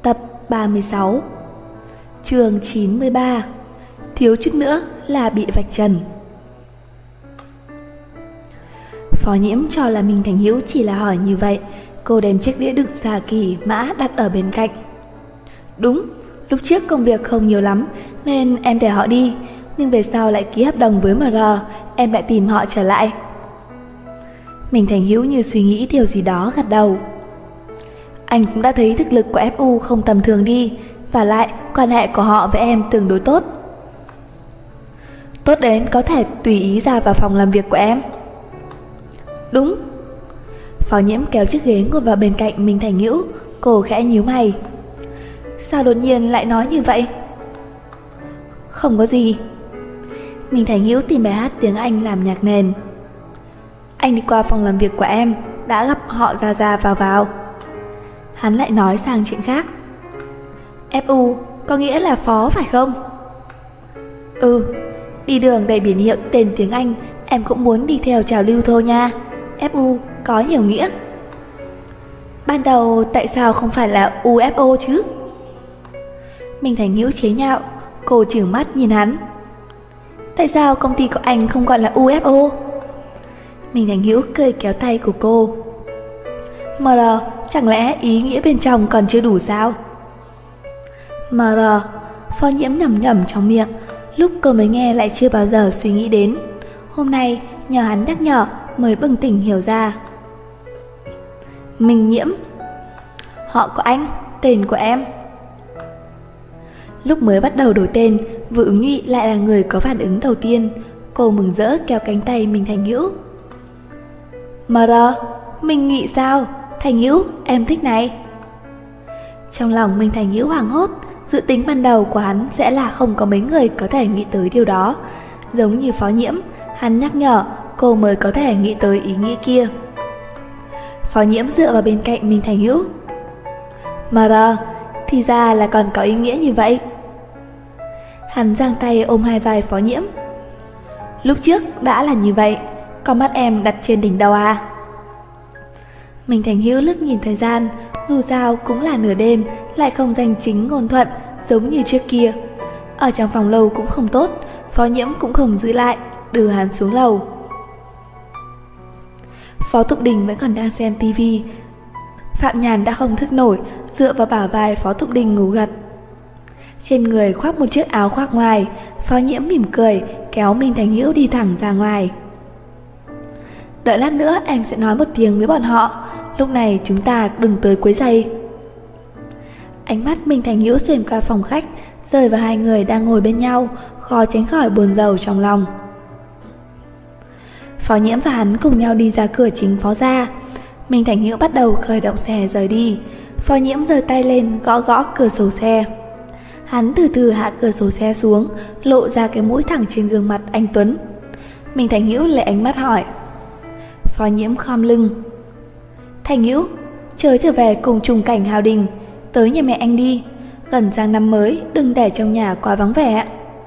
Tập 36. Chương 93. Thiếu chút nữa là bị vạch trần. Phó Nhiễm cho là Minh Thành Hữu chỉ là hỏi như vậy. Cô đem chiếc đĩa đựng xà kỳ mã đặt ở bên cạnh. Đúng, lúc trước công việc không nhiều lắm nên em để họ đi, nhưng về sau lại ký hợp đồng với MR, em lại tìm họ trở lại. Minh Thành Hữu như suy nghĩ điều gì đó gật đầu. Anh cũng đã thấy thực lực của FU không tầm thường đi, và lại quan hệ của họ với em tương đối tốt. Tốt đến có thể tùy ý ra vào phòng làm việc của em. Đúng. Phó Nhiễm kéo chiếc ghế ngồi vào bên cạnh Minh Thành Hữu. Cô khẽ nhíu mày. Sao đột nhiên lại nói như vậy? Không có gì. Minh Thành Hữu tìm bài hát tiếng Anh làm nhạc nền. Anh đi qua phòng làm việc của em, đã gặp họ ra vào. Hắn lại nói sang chuyện khác. FU có nghĩa là phó phải không? Ừ, đi đường đầy biển hiệu tên tiếng Anh, em cũng muốn đi theo trào lưu thôi nha. FU có nhiều nghĩa. Ban đầu tại sao không phải là UFO chứ? Minh Thành Hữu chế nhạo. Cô trừng mắt nhìn hắn. Tại sao công ty của anh không gọi là UFO? Minh Thành Hữu cười kéo tay của cô. MR, chẳng lẽ ý nghĩa bên trong còn chưa đủ sao? MR, Phó Nhiễm nhẩm trong miệng. Lúc cô mới nghe lại chưa bao giờ suy nghĩ đến. Hôm nay nhờ hắn nhắc nhở mới bừng tỉnh hiểu ra. Minh Nhiễm. Họ của anh, tên của em. Lúc mới bắt đầu đổi tên, Vũ Ứng Nhụy lại là người có phản ứng đầu tiên. Cô mừng rỡ kéo cánh tay Minh Thành Hữu. MR, Minh Nhụy sao? Thành Hữu, em thích này. Trong lòng Minh Thành Hữu hoảng hốt. Dự tính ban đầu của hắn sẽ là không có mấy người có thể nghĩ tới điều đó. Giống như Phó Nhiễm, hắn nhắc nhở cô mới có thể nghĩ tới ý nghĩa kia. Phó Nhiễm dựa vào bên cạnh Minh Thành Hữu. MR, thì ra là còn có ý nghĩa như vậy. Hắn giang tay ôm hai vai Phó Nhiễm. Lúc trước đã là như vậy, con mắt em đặt trên đỉnh đầu à? Minh Thành Hữu liếc nhìn thời gian, dù sao cũng là nửa đêm, lại không danh chính ngôn thuận giống như trước kia. Ở trong phòng lâu cũng không tốt, Phó Nhiễm cũng không giữ lại, đưa hắn xuống lầu. Phó Thục Đình vẫn còn đang xem tivi. Phạm Nhàn đã không thức nổi, dựa vào bả vai Phó Thục Đình ngủ gật. Trên người khoác một chiếc áo khoác ngoài. Phó Nhiễm mỉm cười kéo Minh Thành Hữu đi thẳng ra ngoài. Đợi lát nữa em sẽ nói một tiếng với bọn họ, lúc này chúng ta đừng tới quấy rầy. Ánh mắt Minh Thành Hữu xuyên qua phòng khách, rơi vào hai người đang ngồi bên nhau, khó tránh khỏi buồn rầu trong lòng. Phó Nhiễm và hắn cùng nhau đi ra cửa chính Phó gia. Minh Thành Hữu bắt đầu khởi động xe rời đi. Phó Nhiễm giơ tay lên gõ cửa sổ xe. Hắn từ từ hạ cửa sổ xe xuống, lộ ra cái mũi thẳng trên gương mặt anh tuấn. Minh Thành Hữu lấy ánh mắt hỏi. Phó Nhiễm khom lưng. Thành Hữu, chớ trở về cùng trùng cảnh Hào Đình, tới nhà mẹ anh đi. Gần sang năm mới, đừng để trong nhà quá vắng vẻ.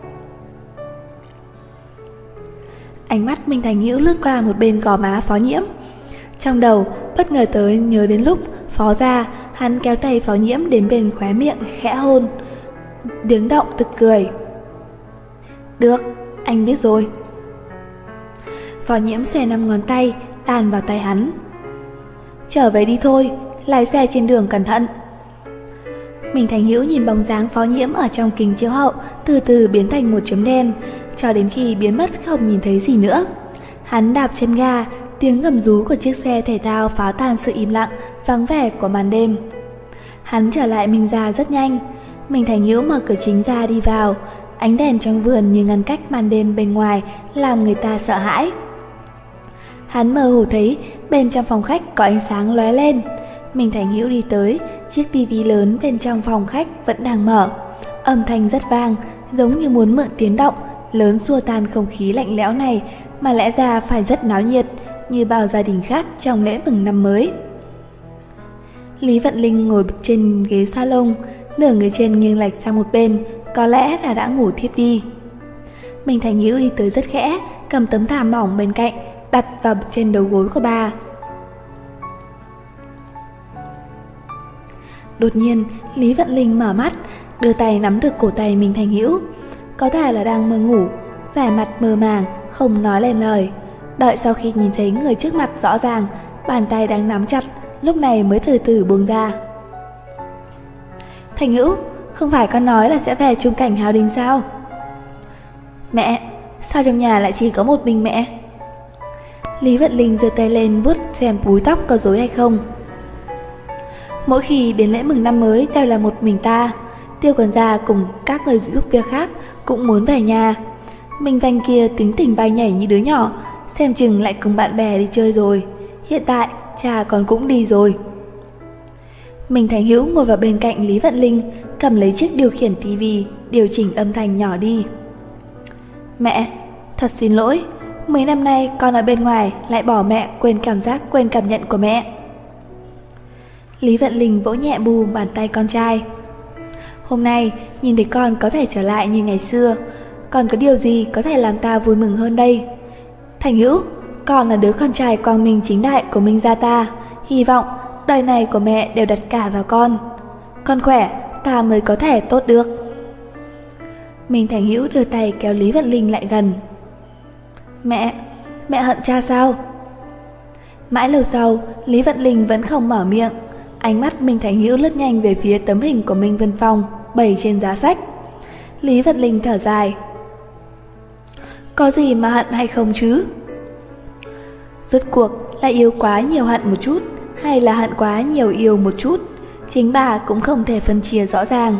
Ánh mắt Minh Thành Hữu lướt qua một bên gò má Phó Nhiễm. Trong đầu bất ngờ tới nhớ đến lúc Phó ra, hắn kéo tay Phó Nhiễm đến bên khóe miệng khẽ hôn. Tiếng động tức cười. Được, anh biết rồi. Phó Nhiễm xòe 5 ngón tay đàn vào tay hắn. Trở về đi thôi, lái xe trên đường cẩn thận. Minh Thành Hữu nhìn bóng dáng Phó Nhiễm ở trong kính chiếu hậu từ từ biến thành một chấm đen, cho đến khi biến mất không nhìn thấy gì nữa. Hắn đạp chân ga, tiếng gầm rú của chiếc xe thể thao phá tan sự im lặng vắng vẻ của màn đêm. Hắn trở lại Minh gia rất nhanh. Minh Thành Hữu mở cửa chính ra đi vào. Ánh đèn trong vườn như ngăn cách màn đêm bên ngoài, làm người ta sợ hãi. Hắn mơ hồ thấy bên trong phòng khách có ánh sáng lóe lên. Minh Thành Hữu đi tới, chiếc tivi lớn bên trong phòng khách vẫn đang mở. Âm thanh rất vang, giống như muốn mượn tiếng động lớn xua tan không khí lạnh lẽo này, mà lẽ ra phải rất náo nhiệt như bao gia đình khác trong lễ mừng năm mới. Lý Vận Linh ngồi trên ghế salon, nửa người trên nghiêng lệch sang một bên, có lẽ là đã ngủ thiếp đi. Minh Thành Hữu đi tới rất khẽ, cầm tấm thảm mỏng bên cạnh đặt vào trên đầu gối của bà. Đột nhiên, Lý Vận Linh mở mắt, đưa tay nắm được cổ tay Minh Thành Hữu. Có thể là đang mơ ngủ, vẻ mặt mơ màng, không nói lên lời. Đợi sau khi nhìn thấy người trước mặt rõ ràng, bàn tay đang nắm chặt, lúc này mới từ từ buông ra. Thành Hữu, không phải con nói là sẽ về Trung Cảnh Hào Đình sao? Mẹ, sao trong nhà lại chỉ có một mình mẹ? Lý Vận Linh giơ tay lên vuốt xem búi tóc có rối hay không. Mỗi khi đến lễ mừng năm mới đều là một mình ta. Tiêu quản gia cùng các người giúp việc khác cũng muốn về nhà. Minh Vanh kia tính tình bay nhảy như đứa nhỏ, xem chừng lại cùng bạn bè đi chơi rồi. Hiện tại cha con cũng đi rồi. Minh Thành Hữu ngồi vào bên cạnh Lý Vận Linh, cầm lấy chiếc điều khiển tivi, điều chỉnh âm thanh nhỏ đi. Mẹ, thật xin lỗi, mấy năm nay con ở bên ngoài lại bỏ mẹ, quên cảm giác, quên cảm nhận của mẹ. Lý Vận Linh vỗ nhẹ bu bàn tay con trai. Hôm nay nhìn thấy con có thể trở lại như ngày xưa, còn có điều gì có thể làm ta vui mừng hơn đây? Thành Hữu, con là đứa con trai quang minh chính đại của Minh gia ta, hy vọng đời này của mẹ đều đặt cả vào con. Con khỏe, ta mới có thể tốt được. Minh Thành Hữu đưa tay kéo Lý Vận Linh lại gần. Mẹ hận cha sao? Mãi lâu sau, Lý Vận Linh vẫn không mở miệng. Ánh mắt Minh Thành Hữu lướt nhanh về phía tấm hình của Minh Vân Phong bày trên giá sách. Lý Vận Linh thở dài. Có gì mà hận hay không chứ? Rốt cuộc là yêu quá nhiều hận một chút, hay là hận quá nhiều yêu một chút, chính bà cũng không thể phân chia rõ ràng.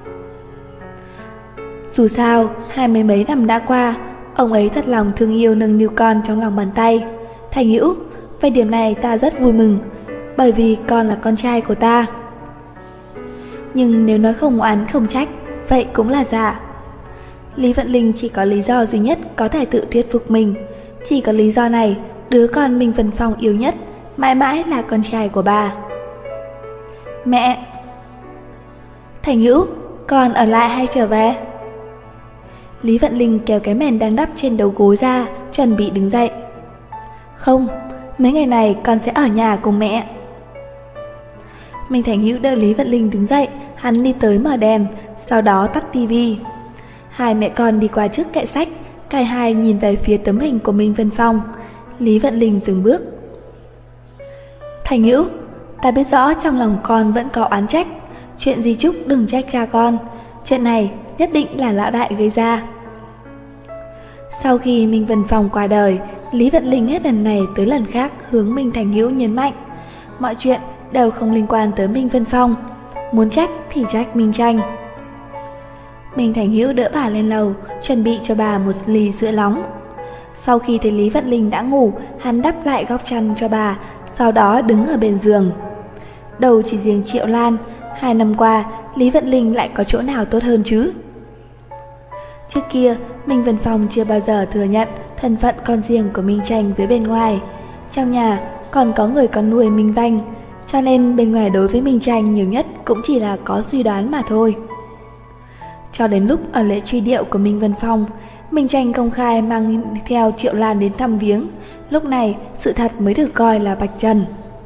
Dù sao, 20 mấy năm đã qua, ông ấy thật lòng thương yêu nâng niu con trong lòng bàn tay. Thành Hữu, về điểm này ta rất vui mừng, bởi vì con là con trai của ta. Nhưng nếu nói không oán không trách, vậy cũng là giả. Lý Vận Linh chỉ có lý do duy nhất có thể tự thuyết phục mình. Chỉ có lý do này, đứa con Minh Vân Phong yêu nhất mãi mãi là con trai của bà. Mẹ! Thành Hữu, con ở lại hay trở về? Lý Vận Linh kéo cái mền đang đắp trên đầu gối ra, chuẩn bị đứng dậy. Không, mấy ngày này con sẽ ở nhà cùng mẹ. Minh Thành Hữu đỡ Lý Vận Linh đứng dậy, hắn đi tới mở đèn, sau đó tắt tivi. Hai mẹ con đi qua trước kệ sách, cả hai nhìn về phía tấm hình của Minh Vân Phong. Lý Vận Linh dừng bước. Thành Hữu, ta biết rõ trong lòng con vẫn có oán trách, chuyện di chúc đừng trách cha con, chuyện này nhất định là lão đại gây ra. Sau khi Minh Vân Phong qua đời, Lý Vận Linh hết lần này tới lần khác hướng Minh Thành Hữu nhấn mạnh, mọi chuyện đều không liên quan tới Minh Vân Phong, muốn trách thì trách Minh Tranh. Minh Thành Hữu đỡ bà lên lầu, chuẩn bị cho bà một ly sữa nóng. Sau khi thấy Lý Vận Linh đã ngủ, hắn đắp lại góc chăn cho bà, sau đó đứng ở bên giường. Đầu chỉ riêng Triệu Lan, 2 năm qua, Lý Vận Linh lại có chỗ nào tốt hơn chứ? Trước kia, Minh Vân Phong chưa bao giờ thừa nhận thân phận con riêng của Minh Tranh với bên ngoài. Trong nhà còn có người con nuôi Minh Vanh, cho nên bên ngoài đối với Minh Tranh nhiều nhất cũng chỉ là có suy đoán mà thôi. Cho đến lúc ở lễ truy điệu của Minh Vân Phong, Minh Tranh công khai mang theo Triệu Lan đến thăm viếng, lúc này sự thật mới được coi là vạch trần.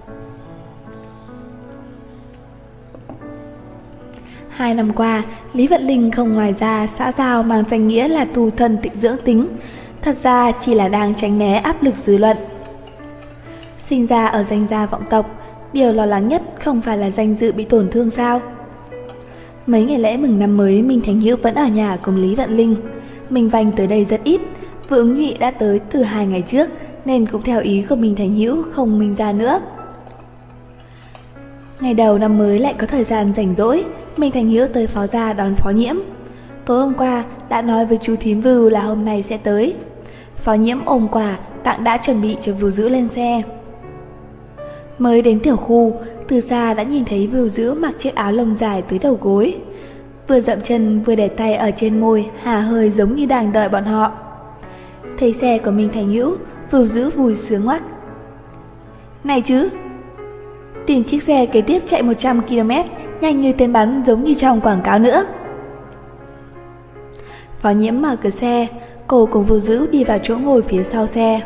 2 năm qua, Lý Vận Linh không ngoài ra xã giao mang danh nghĩa là tu thân tịnh dưỡng tính, thật ra chỉ là đang tránh né áp lực dư luận. Sinh ra ở danh gia vọng tộc, điều lo lắng nhất không phải là danh dự bị tổn thương sao? Mấy ngày lễ mừng năm mới, Minh Thành Hữu vẫn ở nhà cùng Lý Vận Linh. Minh Vanh tới đây rất ít, Vương Ứng Nhụy đã tới từ 2 ngày trước, nên cũng theo ý của Minh Thành Hữu không Minh ra nữa. Ngày đầu năm mới lại có thời gian rảnh rỗi, Minh Thành Hữu tới Phó gia đón Phó Nhiễm. Tối hôm qua đã nói với chú thím Vưu là hôm nay sẽ tới. Phó Nhiễm ôm quà tặng đã chuẩn bị cho Vưu Dữ lên xe. Mới đến tiểu khu, từ xa đã nhìn thấy Vưu Dữ mặc chiếc áo lông dài tới đầu gối, vừa dậm chân vừa để tay ở trên môi, hà hơi giống như đang đợi bọn họ. Thấy xe của Minh Thành Hữu, Vưu Dữ vui sướng ngoắc. Này chứ, tìm chiếc xe kế tiếp chạy 100 km, nhanh như tên bắn giống như trong quảng cáo nữa. Phó Nhiễm mở cửa xe, cô cùng Vưu Dữ đi vào chỗ ngồi phía sau xe.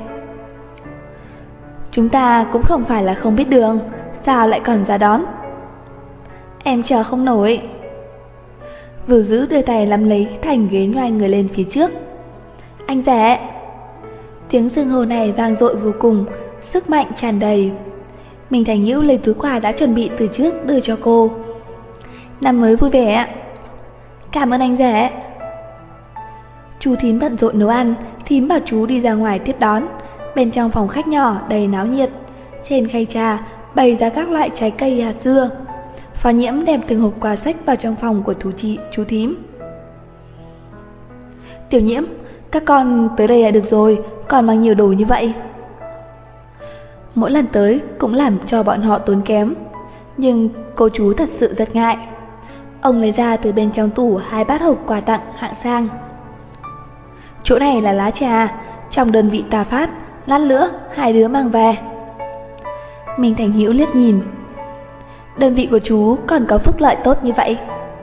Chúng ta cũng không phải là không biết đường, sao lại còn ra đón? Em chờ không nổi. Vưu Dữ đưa tay nắm lấy thành ghế nhoài người lên phía trước. Anh rể. Tiếng xưng hô này vang dội vô cùng, sức mạnh tràn đầy. Minh Thành Hữu lấy túi quà đã chuẩn bị từ trước đưa cho cô. Năm mới vui vẻ. Cảm ơn anh rể. Chú thím bận rộn nấu ăn, thím bảo chú đi ra ngoài tiếp đón. Bên trong phòng khách nhỏ đầy náo nhiệt, trên khay trà bày ra các loại trái cây hạt dưa. Phó Nhiễm đem từng hộp quà sách vào trong phòng của chú thím. Tiểu Nhiễm, các con tới đây là được rồi, còn mang nhiều đồ như vậy. Mỗi lần tới cũng làm cho bọn họ tốn kém, nhưng cô chú thật sự rất ngại. Ông lấy ra từ bên trong tủ 2 bát hộp quà tặng hạng sang. Chỗ này là lá trà, trong đơn vị ta phát, lát nữa 2 đứa mang về. Minh Thành Hữu liếc nhìn. Đơn vị của chú còn có phúc lợi tốt như vậy.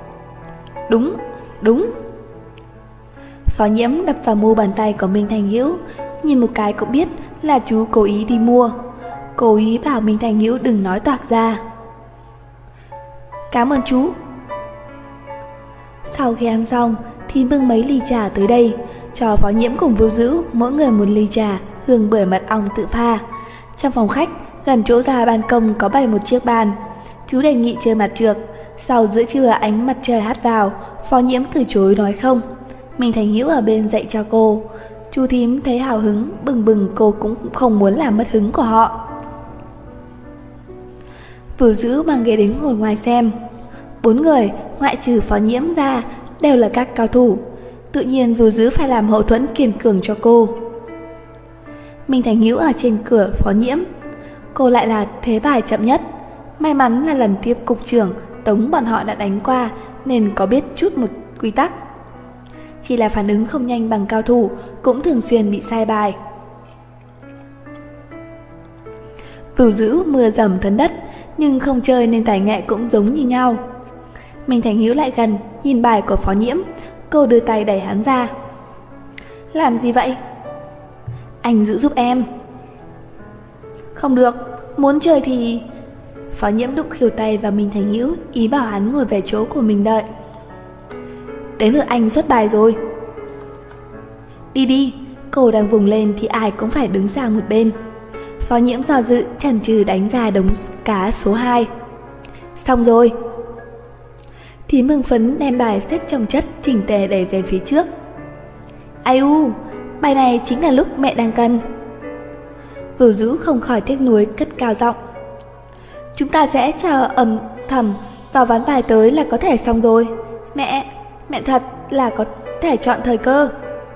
Đúng. Phó Nhiễm đập vào mu bàn tay của Minh Thành Hữu, nhìn một cái cũng biết là chú cố ý đi mua. Cố ý bảo Minh Thành Hữu đừng nói toạc ra. Cảm ơn chú. Sau khi ăn xong thì bưng mấy ly trà tới đây, cho Phó Nhiễm cùng Vưu Dữ mỗi người một ly trà hương bưởi mật ong tự pha. Trong phòng khách gần chỗ ra ban công có bày một chiếc bàn. Chú đề nghị chơi mặt trượt. Sau giữa trưa ánh mặt trời hắt vào, Phó Nhiễm từ chối nói không. Minh Thành Hữu ở bên dạy cho cô. Chú thím thấy hào hứng bừng bừng, cô cũng không muốn làm mất hứng của họ. Vưu Dữ mang ghế đến ngồi ngoài xem. 4 người ngoại trừ Phó Nhiễm ra đều là các cao thủ, tự nhiên Vưu Dữ phải làm hậu thuẫn kiên cường cho cô. Minh Thành Hữu ở trên cửa Phó Nhiễm, cô lại là thế bài chậm nhất. May mắn là lần tiếp cục trưởng Tống bọn họ đã đánh qua nên có biết chút một quy tắc. Chỉ là phản ứng không nhanh bằng cao thủ, cũng thường xuyên bị sai bài. Vưu Dữ mưa dầm thấm đất, nhưng không chơi nên tài nghệ cũng giống như nhau. Minh Thành Hữu lại gần, nhìn bài của Phó Nhiễm, cô đưa tay đẩy hắn ra. Làm gì vậy? Anh giữ giúp em. Không được, muốn chơi thì... Phó Nhiễm đụng khỉu tay vào Minh Thành Hữu, ý bảo hắn ngồi về chỗ của mình đợi. Đến lượt anh xuất bài rồi. Đi, cô đang vùng lên thì ai cũng phải đứng sang một bên. Phó Nhiễm do dự, chần chừ đánh ra đống cá số 2. Xong rồi. Thím mừng phấn đem bài xếp chồng chất chỉnh tề đẩy về phía trước. Ai u, bài này chính là lúc mẹ đang cần. Vưu Dữ không khỏi tiếc nuối cất cao giọng. Chúng ta sẽ chờ âm thầm vào ván bài tới là có thể xong rồi. Mẹ thật là có thể chọn thời cơ.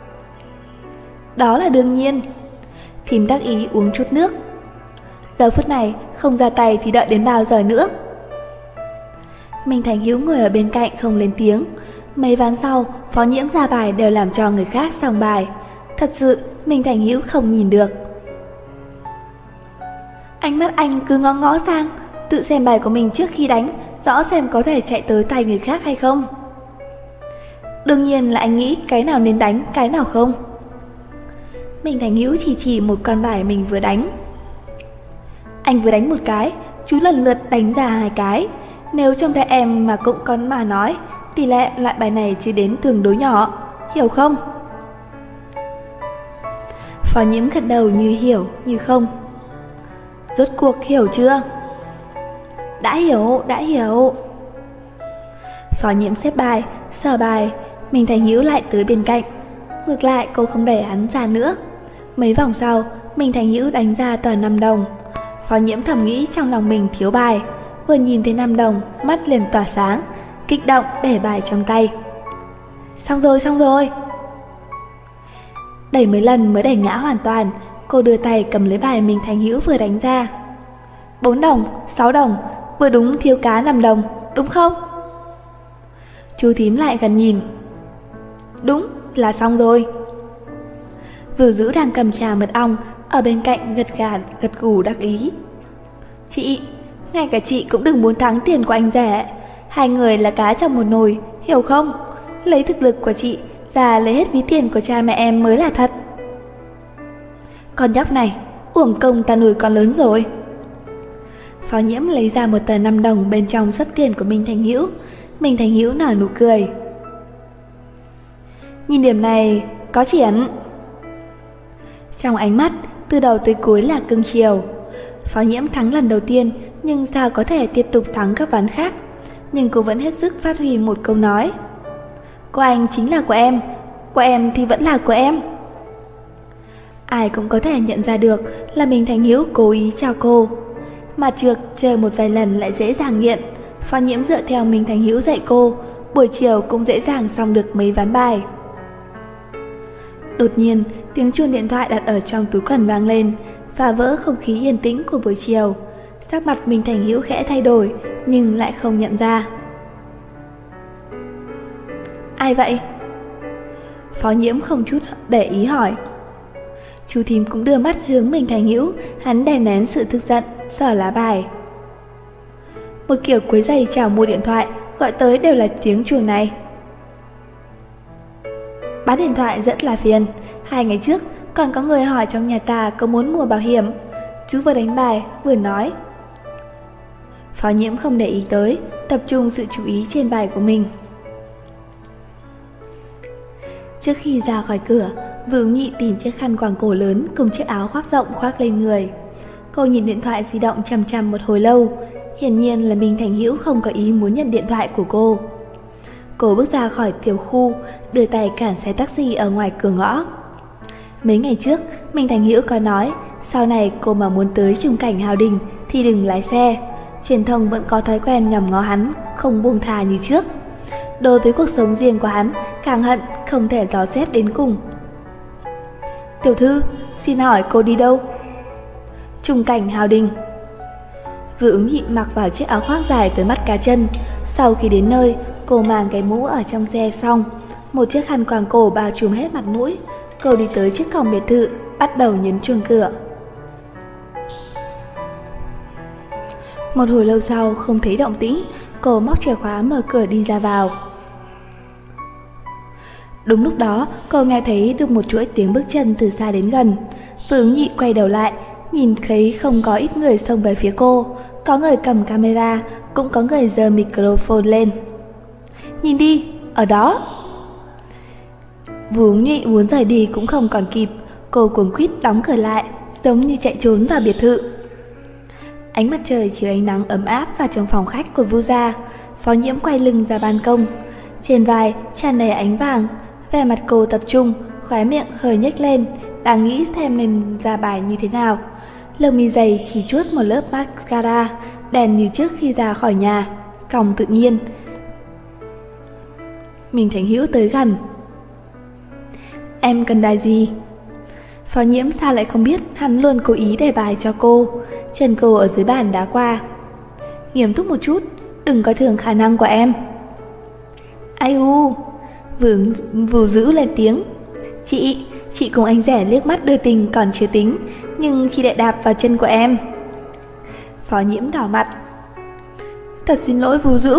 Đó là đương nhiên. Thím đắc ý uống chút nước. Giờ phút này không ra tay thì đợi đến bao giờ nữa? Minh Thành Hữu ngồi ở bên cạnh không lên tiếng. Mấy ván sau Phó Nhiễm ra bài đều làm cho người khác xong bài. Thật sự Minh Thành Hữu không nhìn được. Ánh mắt anh cứ ngó ngó sang, tự xem bài của mình trước khi đánh, rõ xem có thể chạy tới tay người khác hay không. Đương nhiên là anh nghĩ cái nào nên đánh, cái nào không. Minh Thành Hữu chỉ một con bài mình vừa đánh. Anh vừa đánh một cái, chú lần lượt đánh ra 2 cái. Nếu trong tay em mà cũng con mà nói, tỷ lệ loại bài này chỉ đến tương đối nhỏ, hiểu không? Phó Nhiễm gật đầu như hiểu như không. Rốt cuộc hiểu chưa? Đã hiểu. Phó Nhiễm xếp bài, sờ bài. Minh Thành Hữu lại tới bên cạnh. Ngược lại cô không đẩy hắn ra nữa. Mấy vòng sau Minh Thành Hữu đánh ra tờ 5 đồng. Phó Nhiễm thầm nghĩ trong lòng mình thiếu bài. Vừa nhìn thấy 5 đồng, mắt liền tỏa sáng, kích động để bài trong tay. Xong rồi. Đẩy mấy lần mới đẩy ngã hoàn toàn. Cô đưa tay cầm lấy bài Minh Thành Hữu vừa đánh ra. 4 đồng, 6 đồng, vừa đúng thiếu cá 5 đồng, đúng không? Chú thím lại gần nhìn. Đúng là xong rồi. Vưu Dữ đang cầm trà mật ong ở bên cạnh gật gù đắc ý. Chị, ngay cả chị cũng đừng muốn thắng tiền của anh rể. 2 người là cá trong một nồi, hiểu không? Lấy thực lực của chị ra lấy hết ví tiền của cha mẹ em mới là thật. Con nhóc này, uổng công ta nuôi con lớn rồi. Phó Nhiễm lấy ra một tờ 5 đồng bên trong sấp tiền của Minh Thành Hữu. Minh Thành Hữu nở nụ cười. Nhìn điểm này, có triển. Trong ánh mắt, từ đầu tới cuối là cưng chiều. Phó Nhiễm thắng lần đầu tiên, nhưng sao có thể tiếp tục thắng các ván khác. Nhưng cô vẫn hết sức phát huy một câu nói. Của anh chính là của em thì vẫn là của em. Ai cũng có thể nhận ra được là Minh Thành Hữu cố ý chào cô. Mà trượt chơi một vài lần lại dễ dàng nghiện. Phó Nhiễm dựa theo Minh Thành Hữu dạy cô, buổi chiều cũng dễ dàng xong được mấy ván bài. Đột nhiên, tiếng chuông điện thoại đặt ở trong túi quần vang lên, phá vỡ không khí yên tĩnh của buổi chiều. Sắc mặt Minh Thành Hữu khẽ thay đổi, nhưng lại không nhận ra. Ai vậy? Phó Nhiễm không chút để ý hỏi. Chú thím cũng đưa mắt hướng Minh Thành Hữu, hắn đè nén sự tức giận, sờ lá bài. Một kiểu quấy rầy chào mua điện thoại, gọi tới đều là tiếng chuông này. Bán điện thoại rất là phiền. 2 ngày trước còn có người hỏi trong nhà ta có muốn mua bảo hiểm. Chú vừa đánh bài vừa nói. Phó Nhiễm không để ý tới, tập trung sự chú ý trên bài của mình. Trước khi ra khỏi cửa, Vương Nhị tìm chiếc khăn quàng cổ lớn cùng chiếc áo khoác rộng khoác lên người. Cô nhìn điện thoại di động chằm chằm một hồi lâu. Hiển nhiên là Minh Thành Hữu không có ý muốn nhận điện thoại của cô. Cô bước ra khỏi tiểu khu, đưa tay cản xe taxi ở ngoài cửa ngõ. Mấy ngày trước, Minh Thành Hữu có nói, sau này cô mà muốn tới Trung Cảnh Hào Đình thì đừng lái xe. Truyền thông vẫn có thói quen nhòm ngó hắn, không buông thà như trước. Đối với cuộc sống riêng của hắn, càng hận không thể dò xét đến cùng. Tiểu thư, xin hỏi cô đi đâu? Trung Cảnh Hào Đình. Vừa Ứng Nhị mặc vào chiếc áo khoác dài tới mắt cá chân. Sau khi đến nơi, cô mang cái mũ ở trong xe xong, một chiếc khăn quàng cổ bao trùm hết mặt mũi. Cô đi tới trước cổng biệt thự, bắt đầu nhấn chuông cửa. Một hồi lâu sau không thấy động tĩnh, cô móc chìa khóa mở cửa đi ra vào. Đúng lúc đó, cô nghe thấy được một chuỗi tiếng bước chân từ xa đến gần. Vừa Ứng Nhị quay đầu lại, nhìn thấy không có ít người xông về phía cô. Có người cầm camera, cũng có người giơ microphone lên. Nhìn đi, ở đó. Vừa Ứng Nhị muốn rời đi cũng không còn kịp. Cô cuống quýt đóng cửa lại, giống như chạy trốn vào biệt thự. Ánh mặt trời chiếu ánh nắng ấm áp vào trong phòng khách của Vu gia. Phó Nhiễm quay lưng ra ban công, trên vai tràn đầy ánh vàng. Vẻ mặt cô tập trung, khóe miệng hơi nhếch lên, đang nghĩ xem nên ra bài như thế nào. Lông mi dày chỉ chuốt một lớp mascara, đèn như trước khi ra khỏi nhà, còng tự nhiên. Minh Thành Hữu tới gần. Em cần bài gì? Phó Nhiễm sao lại không biết hắn luôn cố ý đề bài cho cô. Chân cô ở dưới bàn đá qua. Nghiêm túc một chút, đừng coi thường khả năng của em. Ai u, Vù giữ lên tiếng. Chị cùng anh rẻ liếc mắt đưa tình còn chưa tính, nhưng chị lại đạp vào chân của em. Phó Nhiễm đỏ mặt. Thật xin lỗi Vù giữ.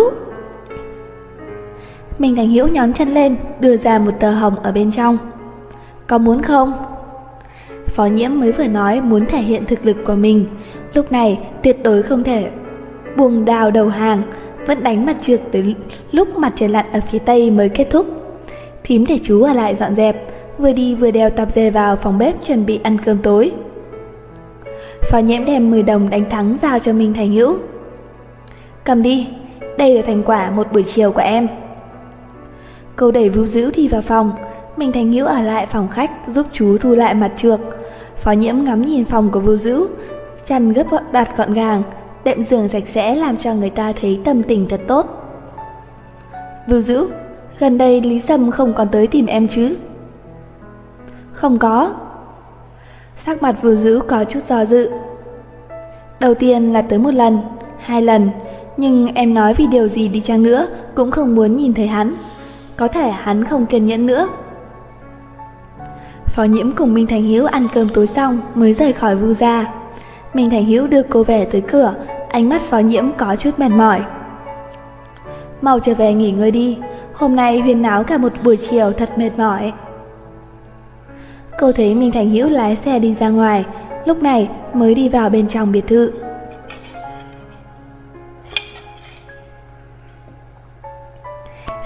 Minh Thành Hữu nhón chân lên, đưa ra một tờ hồng ở bên trong. Có muốn không? Phó Nhiễm mới vừa nói muốn thể hiện thực lực của mình, lúc này tuyệt đối không thể buông đao đầu hàng, vẫn đánh mặt trượt tới lúc mặt trời lặn ở phía tây mới kết thúc. Thím để chú ở lại dọn dẹp, vừa đi vừa đeo tạp dề vào phòng bếp chuẩn bị ăn cơm tối. Phó Nhiễm đem 10 đồng đánh thắng giao cho Minh Thành Hữu. Cầm đi, đây là thành quả một buổi chiều của em. Cô đẩy Vưu Dữ đi vào phòng. Minh Thành Hữu ở lại phòng khách giúp chú thu lại mặt trược. Phó Nhiễm ngắm nhìn phòng của Vưu Dữ, chăn gấp đặt gọn gàng, đệm giường sạch sẽ làm cho người ta thấy tâm tình thật tốt. Vưu Dữ, gần đây Lý Sâm không còn tới tìm em chứ? Không có. Sắc mặt Vưu Dữ có chút do dự. Đầu tiên là tới 1 lần, 2 lần, nhưng em nói vì điều gì đi chăng nữa cũng không muốn nhìn thấy hắn. Có thể hắn không kiên nhẫn nữa. Phó Nhiễm cùng Minh Thành Hữu ăn cơm tối xong mới rời khỏi Vu gia. Minh Thành Hữu đưa cô về tới cửa, ánh mắt Phó Nhiễm có chút mệt mỏi. Mau trở về nghỉ ngơi đi, hôm nay huyên náo cả một buổi chiều thật mệt mỏi. Cô thấy Minh Thành Hữu lái xe đi ra ngoài, lúc này mới đi vào bên trong biệt thự.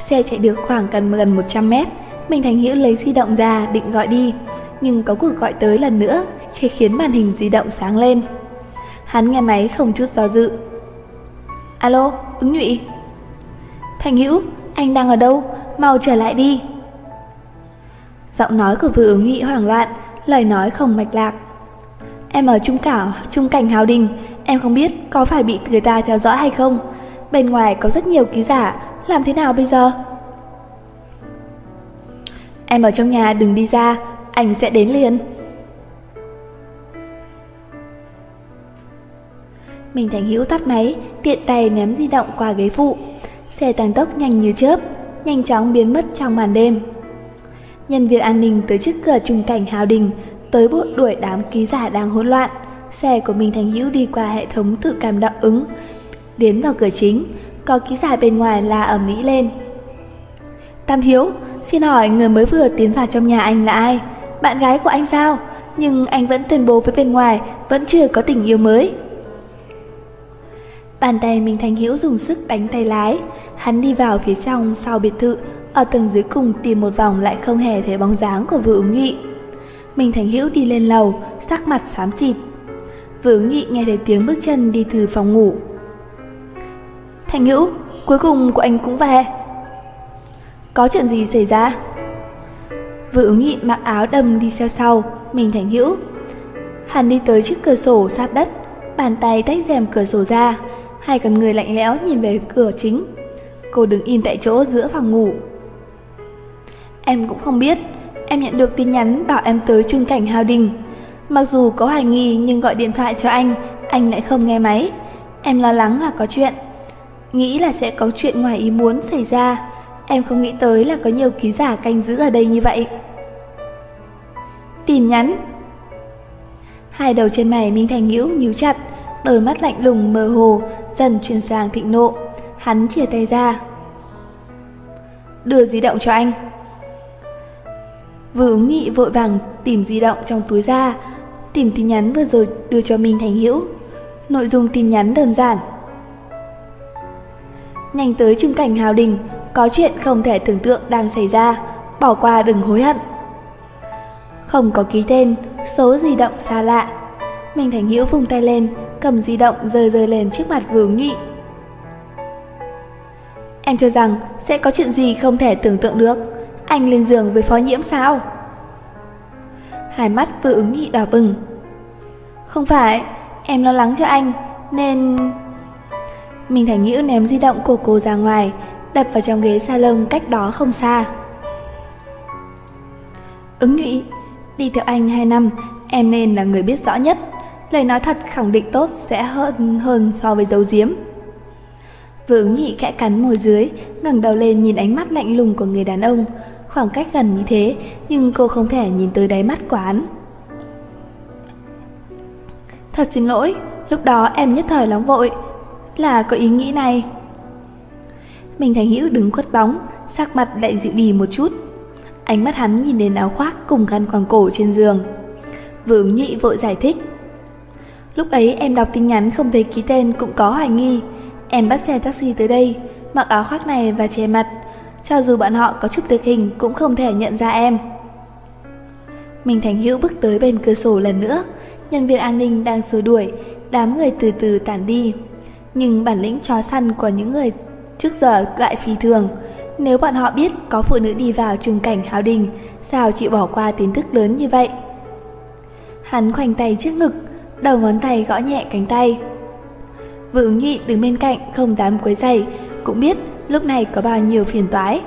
Xe chạy được khoảng gần 100 mét. Minh Thành Hữu lấy di động ra định gọi đi, nhưng có cuộc gọi tới lần nữa chỉ khiến màn hình di động sáng lên. Hắn nghe máy không chút do dự. Alo, Ứng Nhụy. Thành Hữu, anh đang ở đâu? Mau trở lại đi. Giọng nói của Vừa Ứng Nhụy hoảng loạn, lời nói không mạch lạc. Em ở trung cảnh Hào Đình, em không biết có phải bị người ta theo dõi hay không. Bên ngoài có rất nhiều ký giả, làm thế nào bây giờ? Em ở trong nhà đừng đi ra, anh sẽ đến liền. Minh Thành Hữu tắt máy, tiện tay ném di động qua ghế phụ. Xe tăng tốc nhanh như chớp, nhanh chóng biến mất trong màn đêm. Nhân viên an ninh tới trước cửa trung cảnh Hào Đình, tới bộ đuổi đám ký giả đang hỗn loạn. Xe của Minh Thành Hữu đi qua hệ thống tự cảm động ứng, tiến vào cửa chính. Có ký giả bên ngoài la ầm ĩ lên. Tam thiếu, xin hỏi người mới vừa tiến vào trong nhà anh là ai? Bạn gái của anh sao? Nhưng anh vẫn tuyên bố với bên ngoài vẫn chưa có tình yêu mới. Bàn tay Minh Thành Hữu dùng sức đánh tay lái. Hắn đi vào phía trong sau biệt thự, ở tầng dưới cùng tìm một vòng lại không hề thấy bóng dáng của Vừa Ứng Nhụy. Minh Thành Hữu đi lên lầu, sắc mặt xám xịt. Vừa Ứng Nhụy nghe thấy tiếng bước chân đi từ phòng ngủ. Thành Hữu, cuối cùng của anh cũng về. Có chuyện gì xảy ra? Vừa Ứng Nhụy mặc áo đầm đi theo sau Minh Thành Hữu. Hắn đi tới trước cửa sổ sát đất, bàn tay tách rèm cửa sổ ra. Hai con người lạnh lẽo nhìn về cửa chính. Cô đứng im tại chỗ giữa phòng ngủ. Em cũng không biết. Em nhận được tin nhắn bảo em tới trung cảnh Hào Đình. Mặc dù có hoài nghi nhưng gọi điện thoại cho anh lại không nghe máy. Em lo lắng là có chuyện, nghĩ là sẽ có chuyện ngoài ý muốn xảy ra. Em không nghĩ tới là có nhiều ký giả canh giữ ở đây như vậy. Tin nhắn. Hai đầu chân mày Minh Thành Hữu nhíu chặt, đôi mắt lạnh lùng mơ hồ dần chuyển sang thịnh nộ. Hắn chìa tay ra. Đưa di động cho anh. Vừa Ứng Nhụy vội vàng tìm di động trong túi ra, tìm tin nhắn vừa rồi đưa cho Minh Thành Hữu. Nội dung tin nhắn đơn giản. Nhanh tới trung cảnh Hào Đình, có chuyện không thể tưởng tượng đang xảy ra, bỏ qua đừng hối hận. Không có ký tên, số di động xa lạ. Minh Thành Hữu vung tay lên, cầm di động giơ lên trước mặt Vừa Ứng Nhụy. Em cho rằng sẽ có chuyện gì không thể tưởng tượng được. Anh lên giường với Phó Nhiễm sao? Hai mắt Vừa Ứng Nhụy đỏ bừng. Không phải, em lo lắng cho anh nên... Minh Thành Hữu ném di động của cô ra ngoài, đập vào trong ghế salon cách đó không xa. Ứng Nhụy, đi theo anh 2 năm, em nên là người biết rõ nhất. Lời nói thật khẳng định tốt sẽ hơn so với giấu giếm. Vừa Ứng Nhụy khẽ cắn môi dưới, ngẩng đầu lên nhìn ánh mắt lạnh lùng của người đàn ông. Khoảng cách gần như thế, nhưng cô không thể nhìn tới đáy mắt của hắn. Thật xin lỗi, lúc đó em nhất thời nóng vội, là có ý nghĩ này. Minh Thành Hữu đứng khuất bóng, sắc mặt lại dịu đi một chút. Ánh mắt hắn nhìn đến áo khoác cùng khăn quàng cổ trên giường. Vừa Ứng Nhụy vội giải thích. Lúc ấy em đọc tin nhắn không thấy ký tên cũng có hoài nghi. Em bắt xe taxi tới đây, mặc áo khoác này và che mặt. Cho dù bọn họ có chụp được hình cũng không thể nhận ra em. Minh Thành Hữu bước tới bên cửa sổ lần nữa. Nhân viên an ninh đang xua đuổi, đám người từ từ tản đi. Nhưng bản lĩnh chó săn của những người trước giờ lại phi thường. Nếu bọn họ biết có phụ nữ đi vào trung cảnh Hào Đình, sao chịu bỏ qua tin tức lớn như vậy? Hắn khoanh tay trước ngực, đầu ngón tay gõ nhẹ cánh tay. Vừa Ứng Nhụy đứng bên cạnh không dám quấy rầy, cũng biết lúc này có bao nhiêu phiền toái.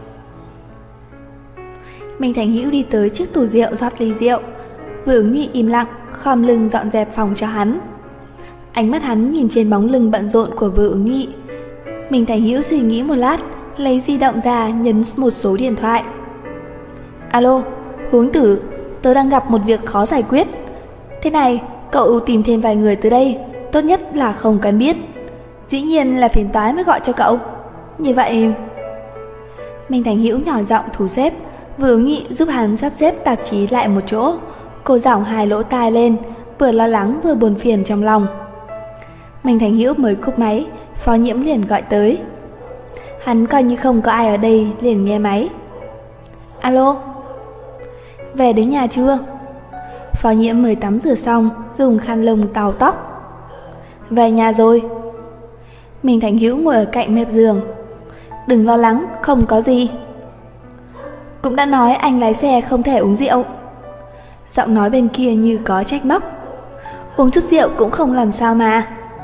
Minh Thành Hữu đi tới trước tủ rượu rót ly rượu. Vừa Ứng Nhụy im lặng, khom lưng dọn dẹp phòng cho hắn. Ánh mắt hắn nhìn trên bóng lưng bận rộn của Vừa Ứng Nhụy. Minh Thành Hữu suy nghĩ một lát, lấy di động ra nhấn một số điện thoại. Alo, Hướng Tử, tớ đang gặp một việc khó giải quyết. Thế này, cậu tìm thêm vài người tới đây, tốt nhất là không cần biết. Dĩ nhiên là phiền toái mới gọi cho cậu. Như vậy... Minh Thành Hữu nhỏ giọng thu xếp. Vừa Ứng Nhụy giúp hắn sắp xếp tạp chí lại một chỗ. Cô giỏng hai lỗ tai lên, vừa lo lắng vừa buồn phiền trong lòng. Minh Thành Hữu mới cúp máy, Phó Nhiễm liền gọi tới. Hắn coi như không có ai ở đây liền nghe máy. Alo? Về đến nhà chưa? Phó Nhiễm mới tắm rửa xong, dùng khăn lông tào tóc. Về nhà rồi. Minh Thành Hữu ngồi ở cạnh mép giường. Đừng lo lắng, không có gì. Cũng đã nói anh lái xe không thể uống rượu. Giọng nói bên kia như có trách móc. Uống chút rượu cũng không làm sao mà.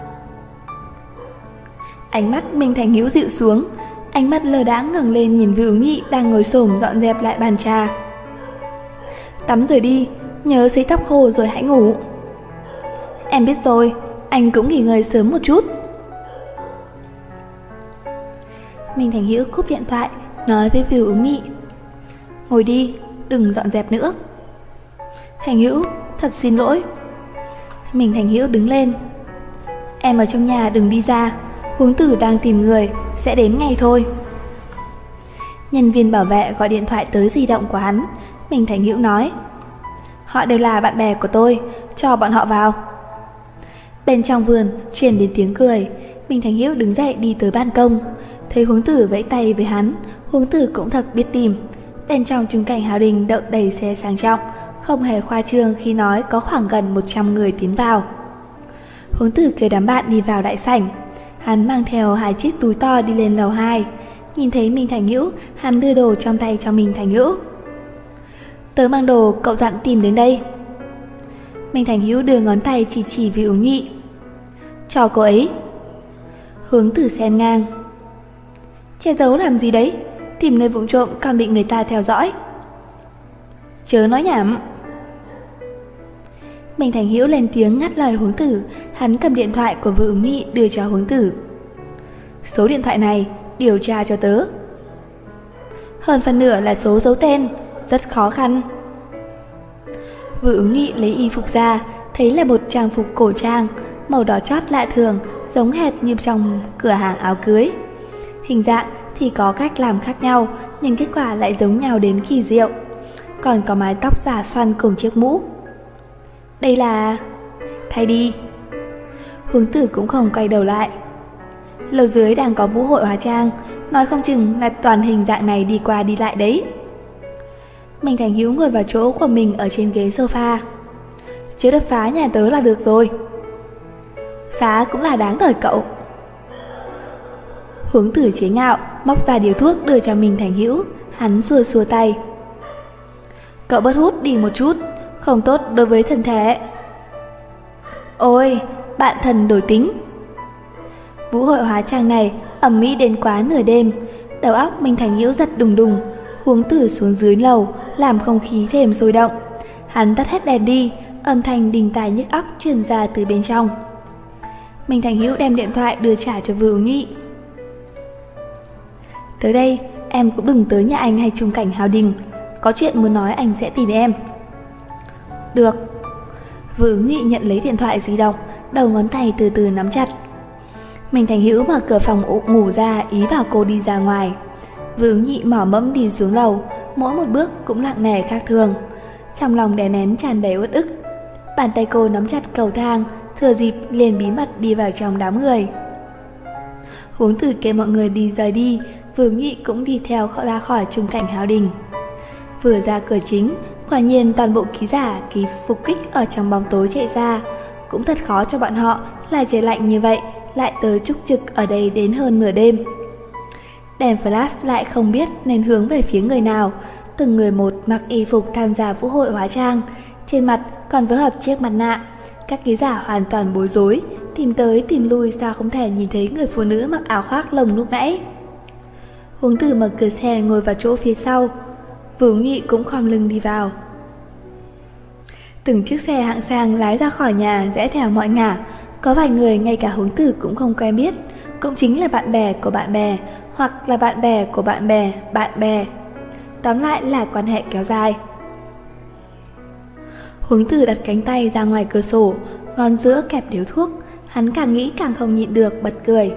Ánh mắt Minh Thành Hữu dịu xuống, ánh mắt lơ đãng ngẩng lên nhìn Vưu Ứng Nhị đang ngồi xổm dọn dẹp lại bàn trà. Tắm rồi đi, nhớ sấy tóc khô rồi hãy ngủ. Em biết rồi, anh cũng nghỉ ngơi sớm một chút. Minh Thành Hữu cúp điện thoại, nói với Vưu Ứng Nhị. Ngồi đi, đừng dọn dẹp nữa. Thành Hữu, thật xin lỗi. Minh Thành Hữu đứng lên. Em ở trong nhà đừng đi ra, Hướng Tử đang tìm người, sẽ đến ngay thôi. Nhân viên bảo vệ gọi điện thoại tới di động của hắn. Minh Thành Hữu nói. Họ đều là bạn bè của tôi, cho bọn họ vào. Bên trong vườn truyền đến tiếng cười. Minh Thành Hữu đứng dậy đi tới ban công. Thấy Hướng Tử vẫy tay với hắn, Hướng Tử cũng thật biết tìm. Bên trong Trung Cảnh Hào Đình đậu đầy xe sang trọng, không hề khoa trương khi nói có khoảng gần 100 người tiến vào. Hướng Tử kêu đám bạn đi vào đại sảnh. Hắn mang theo 2 chiếc túi to đi lên lầu 2. Nhìn thấy Minh Thành Hữu, hắn đưa đồ trong tay cho Minh Thành Hữu. Tớ mang đồ cậu dặn tìm đến đây. Minh Thành Hữu đưa ngón tay chỉ chỉ Vưu Ứng Nhị. Cho cô ấy. Hướng Tử xen ngang. Che giấu làm gì đấy, tìm nơi vụng trộm còn bị người ta theo dõi. Chớ nói nhảm. Minh Thành Hữu lên tiếng ngắt lời Hướng Tử. Hắn cầm điện thoại của Vưu Ứng Nhị đưa cho Hướng Tử. Số điện thoại này điều tra cho tớ. Hơn phần nửa là số giấu tên, rất khó khăn. Vưu Ứng Nhị lấy y phục ra, thấy là một trang phục cổ trang, màu đỏ chót lạ thường, giống hệt như trong cửa hàng áo cưới. Hình dạng thì có cách làm khác nhau, nhưng kết quả lại giống nhau đến kỳ diệu. Còn có mái tóc giả xoăn cùng chiếc mũ. Đây là... Thay đi. Hướng Tử cũng không quay đầu lại. Lầu dưới đang có vũ hội hóa trang, nói không chừng là toàn hình dạng này đi qua đi lại đấy. Minh Thành Hữu ngồi vào chỗ của mình ở trên ghế sofa. Chứ đập phá nhà tớ là được rồi. Phá cũng là đáng đời cậu. Hướng Tử chế nhạo, móc ra điếu thuốc đưa cho Minh Thành Hữu. Hắn xua xua tay. Cậu bớt hút đi một chút, không tốt đối với thân thể. Ôi, bạn thần đổi tính. Vũ hội hóa trang này ầm ĩ đến quá nửa đêm. Đầu óc Minh Thành Hữu giật đùng đùng. Hướng Tử xuống dưới lầu, làm không khí thêm sôi động. Hắn tắt hết đèn đi, âm thanh đình tai nhức óc truyền ra từ bên trong. Minh Thành Hữu đem điện thoại đưa trả cho Vưu Ứng Nhị. Tới đây, em cũng đừng tới nhà anh hay Trung Cảnh Hào Đình. Có chuyện muốn nói anh sẽ tìm em. Được. Vưu Ứng Nhị nhận lấy điện thoại di động, đầu ngón tay từ từ nắm chặt. Minh Thành Hữu mở cửa phòng ngủ ra, ý bảo cô đi ra ngoài. Vưu Ứng Nhị mỏ mẫm đi xuống lầu, mỗi một bước cũng nặng nề khác thường. Trong lòng đè nén tràn đầy uất ức. Bàn tay cô nắm chặt cầu thang, thừa dịp liền bí mật đi vào trong đám người. Hướng Tử kêu mọi người đi rời đi, Vưu Ứng Nhị cũng đi theo ra khỏi Trung Cảnh Hào Đình. Vừa ra cửa chính, quả nhiên toàn bộ ký giả ký phục kích ở trong bóng tối chạy ra. Cũng thật khó cho bọn họ là trời lạnh như vậy lại tới trúc trực ở đây đến hơn nửa đêm. Đèn flash lại không biết nên hướng về phía người nào. Từng người một mặc y phục tham gia vũ hội hóa trang, trên mặt còn phối hợp chiếc mặt nạ. Các ký giả hoàn toàn bối rối, tìm tới tìm lui sao không thể nhìn thấy người phụ nữ mặc áo khoác lồng lúc nãy. Hướng Tử mở cửa xe ngồi vào chỗ phía sau. Vưu Ứng Nhị cũng khom lưng đi vào. Từng chiếc xe hạng sang lái ra khỏi nhà rẽ theo mọi ngả. Có vài người ngay cả Hướng Tử cũng không quen biết, cũng chính là bạn bè của bạn bè, hoặc là bạn bè của bạn bè, bạn bè. Tóm lại là quan hệ kéo dài. Hướng Tử đặt cánh tay ra ngoài cửa sổ, ngón giữa kẹp điếu thuốc. Hắn càng nghĩ càng không nhịn được bật cười.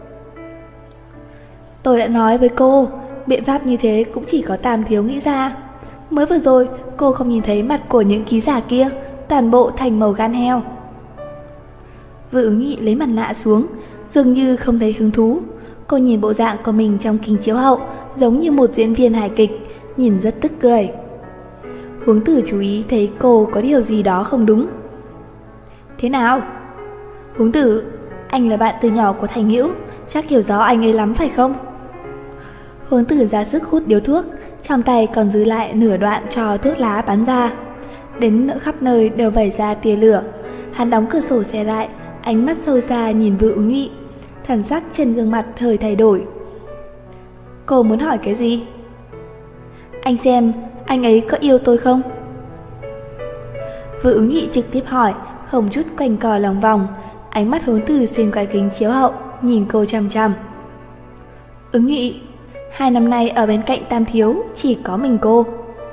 Tôi đã nói với cô, biện pháp như thế cũng chỉ có Tam Thiếu nghĩ ra. Mới vừa rồi cô không nhìn thấy mặt của những ký giả kia, toàn bộ thành màu gan heo. Vưu Ứng Nhị lấy mặt nạ xuống, dường như không thấy hứng thú. Cô nhìn bộ dạng của mình trong kính chiếu hậu giống như một diễn viên hài kịch, nhìn rất tức cười. Huống Tử chú ý thấy cô có điều gì đó không đúng. Thế nào? Huống Tử, anh là bạn từ nhỏ của Thành Hữu, chắc hiểu rõ anh ấy lắm phải không? Huống Tử ra sức hút điếu thuốc, trong tay còn giữ lại nửa đoạn cho thuốc lá bắn ra. Đến khắp nơi đều vẩy ra tia lửa. Hắn đóng cửa sổ xe lại, ánh mắt sâu xa nhìn Vưu Ứng Nhụy, thần sắc trên gương mặt hơi thay đổi. Cô muốn hỏi cái gì? Anh xem, anh ấy có yêu tôi không? Vưu Ứng Nhụy trực tiếp hỏi, không chút quanh co lòng vòng. Ánh mắt Huống Tử xuyên qua kính chiếu hậu, nhìn cô chằm chằm. Ứng Nhụy, 2 năm nay ở bên cạnh Tam Thiếu chỉ có mình cô.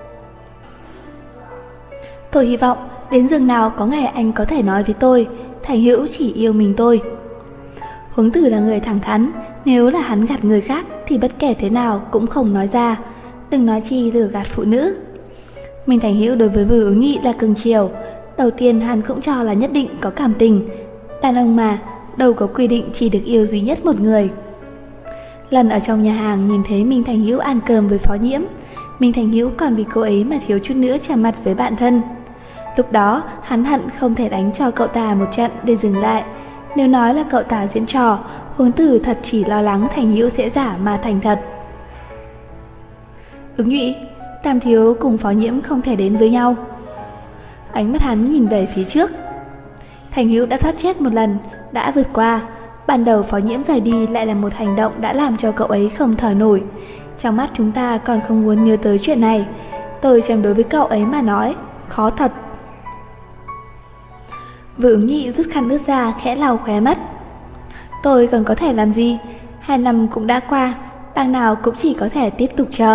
Tôi hy vọng đến dường nào có ngày anh có thể nói với tôi, Thành Hữu chỉ yêu mình tôi. Huống Tử là người thẳng thắn, nếu là hắn gạt người khác thì bất kể thế nào cũng không nói ra, đừng nói chi lừa gạt phụ nữ. Minh Thành Hữu đối với Vưu Ứng Nhụy là cưng chiều, đầu tiên hắn cũng cho là nhất định có cảm tình. Đàn ông mà, đâu có quy định chỉ được yêu duy nhất một người. Lần ở trong nhà hàng nhìn thấy Minh Thành Hữu ăn cơm với Phó Nhiễm, Minh Thành Hữu còn vì cô ấy mà thiếu chút nữa chạm mặt với bạn thân. Lúc đó hắn hận không thể đánh cho cậu ta một trận để dừng lại. Nếu nói là cậu ta diễn trò, Huống Tử thật chỉ lo lắng Thành Hữu sẽ giả mà thành thật. Ứng Nhụy, Tam Thiếu cùng Phó Nhiễm không thể đến với nhau. Ánh mắt hắn nhìn về phía trước. Thành Hữu đã thoát chết một lần, đã vượt qua. Ban đầu Phó Nhiễm rời đi lại là một hành động đã làm cho cậu ấy không thở nổi. Trong mắt chúng ta còn không muốn nhớ tới chuyện này. Tôi xem đối với cậu ấy mà nói, khó thật. Vưu Ứng Nhụy rút khăn nước ra khẽ lau khóe mắt. Tôi còn có thể làm gì? 2 năm cũng đã qua, đằng nào cũng chỉ có thể tiếp tục chờ.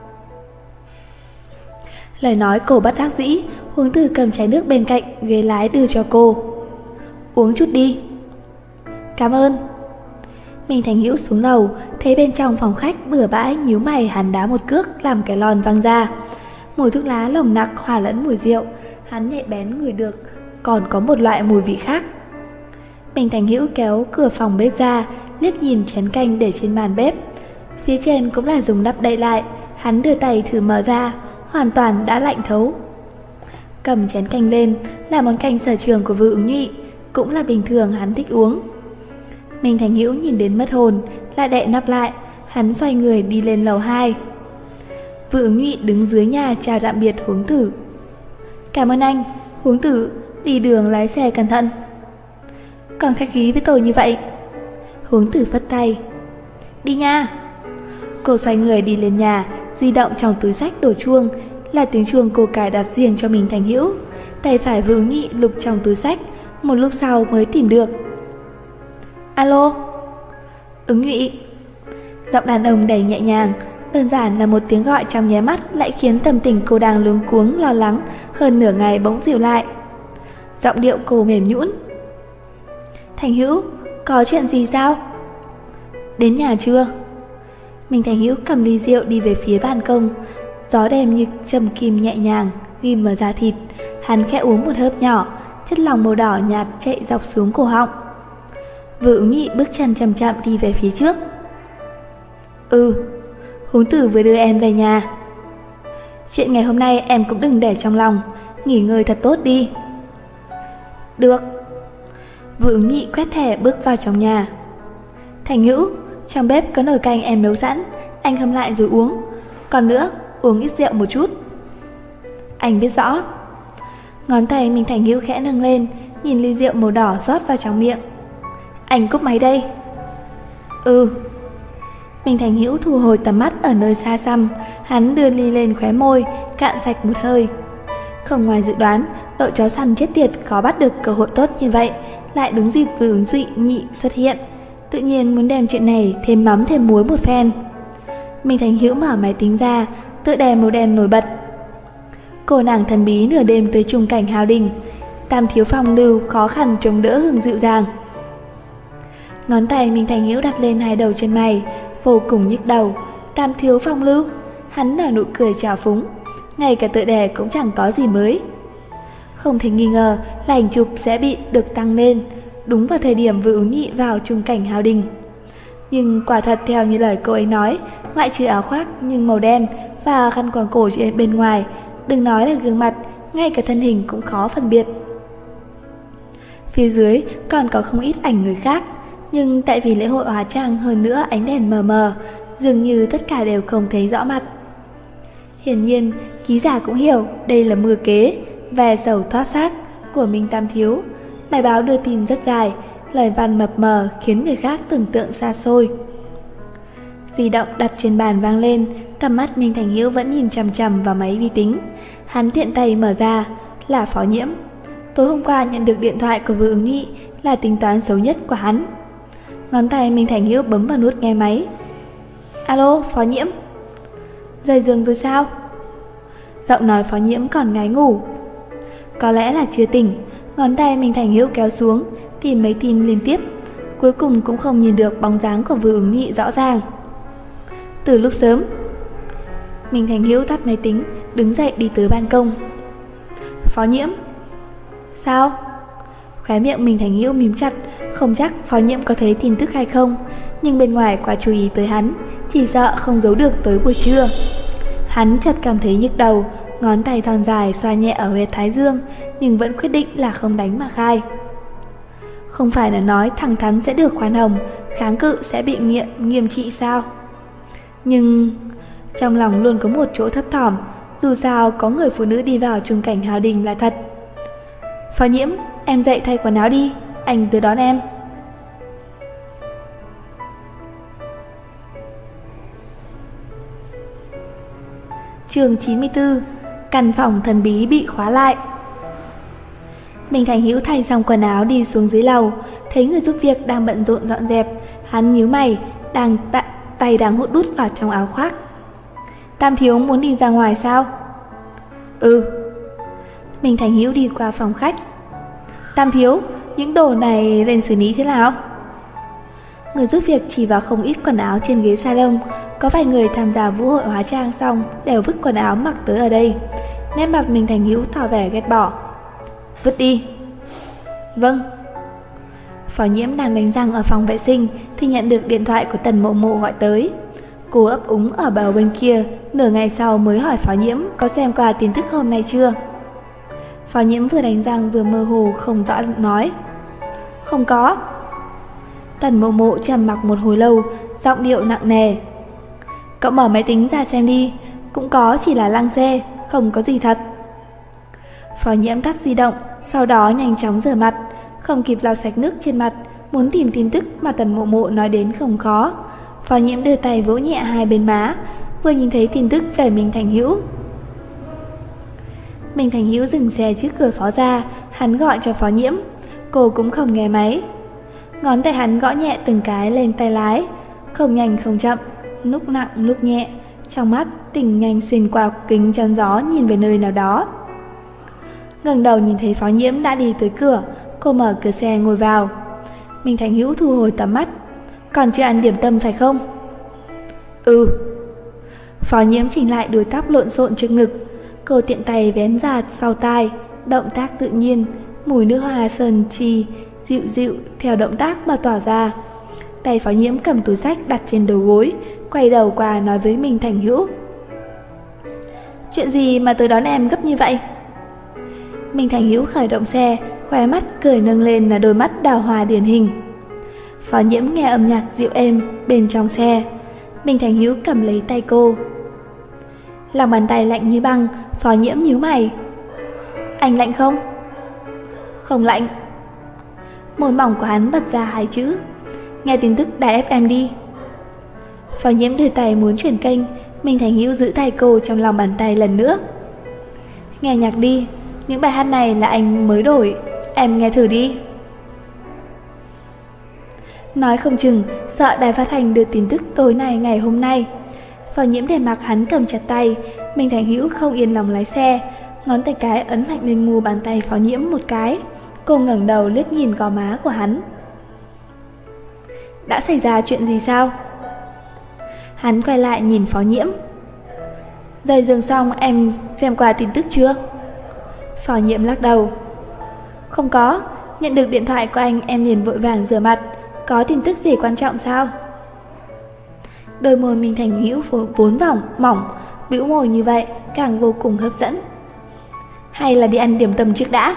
Lời nói cô bất đắc dĩ, Huống Tử cầm chai nước bên cạnh ghế lái đưa cho cô. Uống chút đi. Cảm ơn. Minh Thành Hữu xuống lầu, thấy bên trong phòng khách bừa bãi, nhíu mày hắn đá một cước làm cái lon văng ra. Mùi thuốc lá nồng nặc hòa lẫn mùi rượu, hắn nhạy bén ngửi được, còn có một loại mùi vị khác. Minh Thành Hữu kéo cửa phòng bếp ra, liếc nhìn chén canh để trên bàn bếp. Phía trên cũng là dùng nắp đậy lại, hắn đưa tay thử mở ra, hoàn toàn đã lạnh thấu. Cầm chén canh lên, là món canh sở trường của Vưu Ứng Nhụy, cũng là bình thường hắn thích uống. Minh Thành Hữu nhìn đến mất hồn, lại đậy nắp lại, hắn xoay người đi lên lầu 2. Vưu Ứng Nhụy đứng dưới nhà chào tạm biệt Huống Tử. Cảm ơn anh, Huống Tử, đi đường lái xe cẩn thận. Còn khách khí với tôi như vậy. Huống Tử phất tay. Đi nha. Cô xoay người đi lên nhà, di động trong túi xách đổ chuông, là tiếng chuông cô cài đặt riêng cho Minh Thành Hữu. Tay phải Vưu Ứng Nhụy lục trong túi xách, một lúc sau mới tìm được. Alo. Ứng Nhụy. Giọng đàn ông đầy nhẹ nhàng, đơn giản là một tiếng gọi trong nháy mắt lại khiến tâm tình cô đang luống cuống lo lắng hơn nửa ngày bỗng dịu lại. Giọng điệu cô mềm nhũn. Thành Hữu, có chuyện gì sao? Đến nhà chưa? Minh Thành Hữu cầm ly rượu đi về phía ban công. Gió đêm như châm kim nhẹ nhàng ghim vào da thịt. Hắn khẽ uống một hớp nhỏ, chất lỏng màu đỏ nhạt chạy dọc xuống cổ họng. Vưu Ứng Nhụy bước chân chậm chậm đi về phía trước. Huống Tử vừa đưa em về nhà. Chuyện ngày hôm nay em cũng đừng để trong lòng, nghỉ ngơi thật tốt đi. Được. Vưu Ứng Nhụy quét thẻ bước vào trong nhà. Thành Hữu, trong bếp có nồi canh em nấu sẵn, anh hâm lại rồi uống. Còn nữa, uống ít rượu một chút. Anh biết rõ. Ngón tay Minh Thành Hữu khẽ nâng lên, nhìn ly rượu màu đỏ rót vào trong miệng. Anh cúp máy đây. Minh Thành Hữu thu hồi tầm mắt ở nơi xa xăm, hắn đưa ly lên khóe môi, cạn sạch một hơi. Không ngoài dự đoán, đội chó săn chết tiệt khó bắt được cơ hội tốt như vậy, lại đúng dịp Vưu Ứng Nhụy xuất hiện, tự nhiên muốn đem chuyện này thêm mắm thêm muối một phen. Minh Thành Hữu mở máy tính ra, tựa đèn màu đen nổi bật. Cô nàng thần bí nửa đêm tới trùng cảnh hào đình, Tam Thiếu phong lưu khó khăn chống đỡ hương dịu dàng. Ngón tay Minh Thành Hữu đặt lên hai đầu chân mày, vô cùng nhức đầu. Tam Thiếu phong lưu, hắn nở nụ cười trào phúng, ngay cả tựa đề cũng chẳng có gì mới. Không thể nghi ngờ là ảnh chụp sẽ bị được tăng lên đúng vào thời điểm Vưu Ứng Nhụy vào trùng cảnh hào đình. Nhưng quả thật theo như lời cô ấy nói, ngoại trừ áo khoác nhưng màu đen và khăn quàng cổ trên bên ngoài, đừng nói là gương mặt, ngay cả thân hình cũng khó phân biệt. Phía dưới còn có không ít ảnh người khác, nhưng tại vì lễ hội hóa trang hơn nữa ánh đèn mờ mờ, dường như tất cả đều không thấy rõ mặt. Hiển nhiên, ký giả cũng hiểu đây là mưu kế về sầu thoát xác của Minh Tam Thiếu. Bài báo đưa tin rất dài, lời văn mập mờ khiến người khác tưởng tượng xa xôi. Di động đặt trên bàn vang lên, tầm mắt Ninh Thành Hữu vẫn nhìn chằm chằm vào máy vi tính. Hắn tiện tay mở ra, là Phó Nhiễm. Tối hôm qua nhận được điện thoại của Vương Ứng Nhụy là tính toán xấu nhất của hắn. Ngón tay Minh Thành Hữu bấm vào nút nghe máy. Alo, Phó Nhiễm. Rời giường rồi sao? Giọng nói Phó Nhiễm còn ngáy ngủ. Có lẽ là chưa tỉnh. Ngón tay Minh Thành Hữu kéo xuống, tìm mấy tin liên tiếp. Cuối cùng cũng không nhìn được bóng dáng của Vương Ứng Nhụy rõ ràng. Từ lúc sớm. Minh Thành Hữu tắt máy tính, đứng dậy đi tới ban công. Phó Nhiễm. Sao? Khóe miệng Minh Thành Hữu mím chặt, không chắc Phó Nhiễm có thấy tin tức hay không, nhưng bên ngoài quá chú ý tới hắn, chỉ sợ không giấu được tới buổi trưa. Hắn chợt cảm thấy nhức đầu, ngón tay thon dài xoa nhẹ ở huyệt thái dương, nhưng vẫn quyết định là không đánh mà khai. Không phải là nói thẳng thắn sẽ được khoan hồng, kháng cự sẽ bị nghiêm trị sao? Nhưng trong lòng luôn có một chỗ thấp thỏm, dù sao có người phụ nữ đi vào chung cảnh hào đình là thật. Phó Nhiễm, em dậy thay quần áo đi, anh tới đón em. Chương 94. Căn phòng thần bí bị khóa lại. Minh Thành Hữu thay xong quần áo đi xuống dưới lầu, thấy người giúp việc đang bận rộn dọn dẹp, hắn nhíu mày, tay đang hút đút vào trong áo khoác. Tam Thiếu muốn đi ra ngoài sao? Ừ. Minh Thành Hữu đi qua phòng khách. Tam Thiếu, những đồ này lên xử lý thế nào? Người giúp việc chỉ vào không ít quần áo trên ghế salon. Có vài người tham gia vũ hội hóa trang xong đều vứt quần áo mặc tới ở đây. Nét mặt Minh Thành Hữu tỏ vẻ ghét bỏ. Vứt đi. Vâng. Phó Nhiễm đang đánh răng ở phòng vệ sinh thì nhận được điện thoại của Tần Mộ Mộ gọi tới. Cô ấp úng ở bầu bên kia, nửa ngày sau mới hỏi Phó Nhiễm có xem qua tin tức hôm nay chưa. Phó Nhiễm vừa đánh răng vừa mơ hồ không rõ nói. Không có. Tần Mộ Mộ trầm mặc một hồi lâu, giọng điệu nặng nề. Cậu mở máy tính ra xem đi, cũng có chỉ là lăng xê, không có gì thật. Phó Nhiễm tắt di động, sau đó nhanh chóng rửa mặt, không kịp lau sạch nước trên mặt, muốn tìm tin tức mà Tần Mộ Mộ nói đến không khó. Phó Nhiễm đưa tay vỗ nhẹ hai bên má, vừa nhìn thấy tin tức về Minh Thành Hữu. Minh Thành Hữu dừng xe trước cửa Phó gia, hắn gọi cho Phó Nhiễm, cô cũng không nghe máy. Ngón tay hắn gõ nhẹ từng cái lên tay lái, không nhanh không chậm, lúc nặng lúc nhẹ, trong mắt tình nhanh xuyên qua kính chắn gió nhìn về nơi nào đó. Ngẩng đầu nhìn thấy Phó Nhiễm đã đi tới cửa, cô mở cửa xe ngồi vào. Minh Thành Hữu thu hồi tầm mắt. Còn chưa ăn điểm tâm phải không? Ừ. Phó Nhiễm chỉnh lại đuôi tóc lộn xộn trước ngực, cô tiện tay vén ra sau tai, động tác tự nhiên, mùi nước hoa sơn chi dịu dịu theo động tác mà tỏa ra. Tay Phó Nhiễm cầm túi xách đặt trên đầu gối, quay đầu qua nói với Minh Thành Hữu. Chuyện gì mà tới đón em gấp như vậy? Minh Thành Hữu khởi động xe, khóe mắt cười nâng lên là đôi mắt đào hoa điển hình. Phó Nhiễm nghe âm nhạc dịu êm bên trong xe. Minh Thành Hữu cầm lấy tay cô. Lòng bàn tay lạnh như băng. Phó Nhiễm nhíu mày. Anh lạnh không? Không lạnh. Môi mỏng của hắn bật ra hai chữ. Nghe tin tức đài FM đi. Phó Nhiễm đưa tay muốn chuyển kênh. Minh Thành Hữu giữ tay cô trong lòng bàn tay lần nữa. Nghe nhạc đi, những bài hát này là anh mới đổi, em nghe thử đi. Nói không chừng sợ đài phát thanh đưa tin tức tối nay ngày hôm nay. Phó Nhiễm để mặc hắn cầm chặt tay. Minh Thành Hữu không yên lòng lái xe, ngón tay cái ấn mạnh lên mu bàn tay Phó Nhiễm một cái. Cô ngẩng đầu liếc nhìn gò má của hắn. Đã xảy ra chuyện gì sao? Hắn quay lại nhìn Phó Nhiễm. Rời giường xong em xem qua tin tức chưa? Phó Nhiễm lắc đầu. Không có, nhận được điện thoại của anh em liền vội vàng rửa mặt. Có tin tức gì quan trọng sao? Đôi môi Minh Thành Hữu vốn mỏng, bĩu môi như vậy càng vô cùng hấp dẫn. Hay là đi ăn điểm tâm trước đã.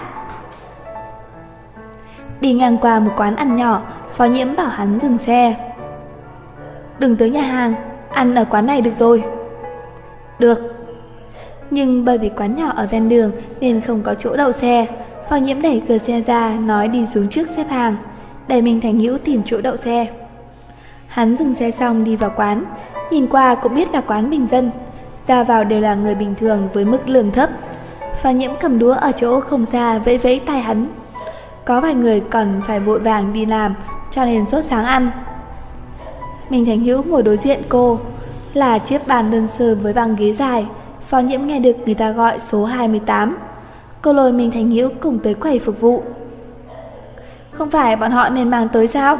Đi ngang qua một quán ăn nhỏ, Phó Nhiễm bảo hắn dừng xe. Đừng tới nhà hàng, ăn ở quán này được rồi. Được. Nhưng bởi vì quán nhỏ ở ven đường nên không có chỗ đậu xe. Phó Nhiễm đẩy cửa xe ra, nói đi xuống trước xếp hàng, để Minh Thành Hữu tìm chỗ đậu xe. Hắn dừng xe xong đi vào quán, nhìn qua cũng biết là quán bình dân, ra vào đều là người bình thường với mức lương thấp. Phó Nhiễm cầm đũa ở chỗ không xa vẫy vẫy tay hắn. Có vài người còn phải vội vàng đi làm cho nên sốt sáng ăn. Minh Thành Hữu ngồi đối diện cô, là chiếc bàn đơn sơ với băng ghế dài. Phó Nhiễm nghe được người ta gọi số 28. Cô lôi Minh Thành Hữu cùng tới quầy phục vụ. Không phải bọn họ nên mang tới sao?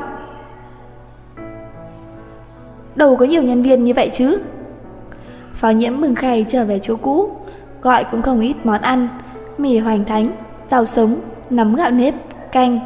Đâu có nhiều nhân viên như vậy chứ. Phó Nhiễm bưng khay trở về chỗ cũ, gọi cũng không ít món ăn: mì hoành thánh, rau sống, nấm gạo nếp, canh.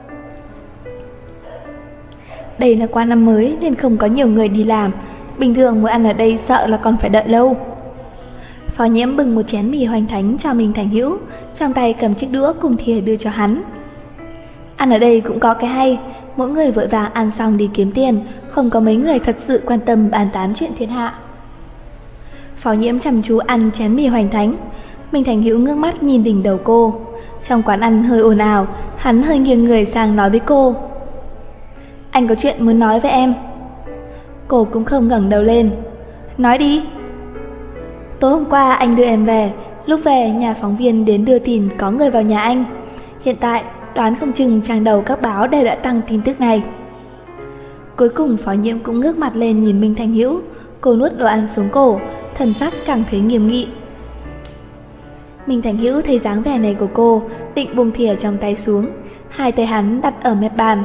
Đây là qua năm mới nên không có nhiều người đi làm, bình thường muốn ăn ở đây sợ là còn phải đợi lâu. Phó Nhiễm bưng một chén mì hoành thánh cho Minh Thành Hữu, trong tay cầm chiếc đũa cùng thìa đưa cho hắn. Ăn ở đây cũng có cái hay, mỗi người vội vàng ăn xong đi kiếm tiền, không có mấy người thật sự quan tâm bàn tán chuyện thiên hạ. Phó Nhiễm chăm chú ăn chén mì hoành thánh. Minh Thành Hữu ngước mắt nhìn đỉnh đầu cô. Trong quán ăn hơi ồn ào, hắn hơi nghiêng người sang nói với cô: Anh có chuyện muốn nói với em. Cô cũng không ngẩng đầu lên. Nói đi. Tối hôm qua anh đưa em về, lúc về nhà phóng viên đến đưa tin có người vào nhà anh. Hiện tại đoán không chừng trang đầu các báo đều đã tăng tin tức này. Cuối cùng Phó Nhiễm cũng ngước mặt lên nhìn Minh Thành Hữu. Cô nuốt đồ ăn xuống cổ, thần sắc càng thấy nghiêm nghị. Minh Thành Hữu thấy dáng vẻ này của cô, định buông thìa trong tay xuống, hai tay hắn đặt ở mép bàn.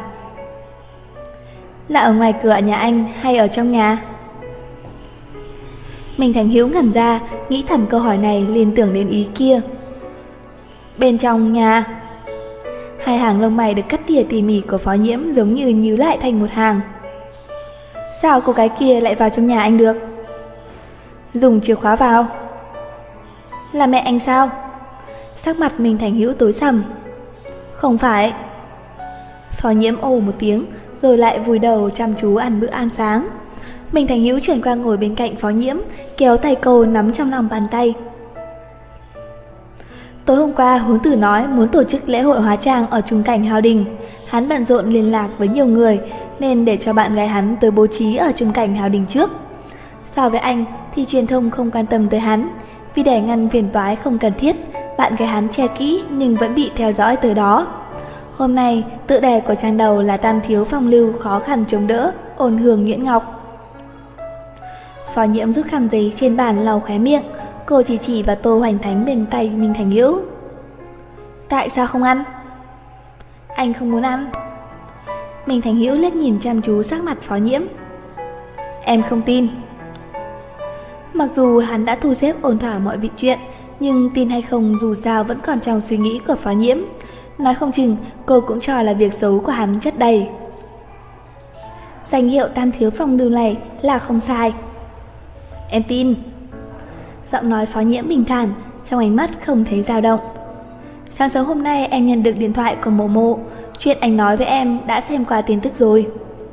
Là ở ngoài cửa nhà anh hay ở trong nhà? Minh Thành Hữu ngẩn ra, nghĩ thầm câu hỏi này liên tưởng đến ý kia. Bên trong nhà. Hai hàng lông mày được cắt tỉa tỉ mỉ của Phó Nhiễm giống như nhíu lại thành một hàng. Sao cô gái kia lại vào trong nhà anh được? Dùng chìa khóa vào. Là mẹ anh sao? Sắc mặt Minh Thành Hữu tối sầm. Không phải. Phó Nhiễm ồ một tiếng, rồi lại vùi đầu chăm chú ăn bữa ăn sáng. Minh Thành Hữu chuyển qua ngồi bên cạnh Phó Nhiễm, kéo tay cô nắm trong lòng bàn tay. Tối hôm qua Hướng Tử nói muốn tổ chức lễ hội hóa trang ở Trung Cảnh Hào Đình. Hắn bận rộn liên lạc với nhiều người nên để cho bạn gái hắn tới bố trí ở Trung Cảnh Hào Đình trước. So với anh thì truyền thông không quan tâm tới hắn, vì để ngăn phiền toái không cần thiết, bạn gái hắn che kỹ nhưng vẫn bị theo dõi tới đó. Hôm nay tựa đề của trang đầu là Tam thiếu phong lưu khó khăn chống đỡ, ôn hương nhuyễn ngọc. Phó Nhiễm rút khăn giấy trên bàn lau khóe miệng, cô chỉ vào tô hoành thánh bên tay Minh Thành Hữu. Tại sao không ăn? Anh không muốn ăn. Minh Thành Hữu liếc nhìn chăm chú sắc mặt Phó Nhiễm. Em không tin. Mặc dù hắn đã thu xếp ổn thỏa mọi vị chuyện, nhưng tin hay không dù sao vẫn còn trong suy nghĩ của Phó Nhiễm. Nói không chừng cô cũng cho là việc xấu của hắn chất đầy. Danh hiệu Tam thiếu phong lưu này là không sai. Em tin. Giọng nói Phó Nhiễm bình thản, trong ánh mắt không thấy dao động. Sáng sớm hôm nay em nhận được điện thoại của Mộ Mộ, chuyện anh nói với em đã xem qua tin tức rồi.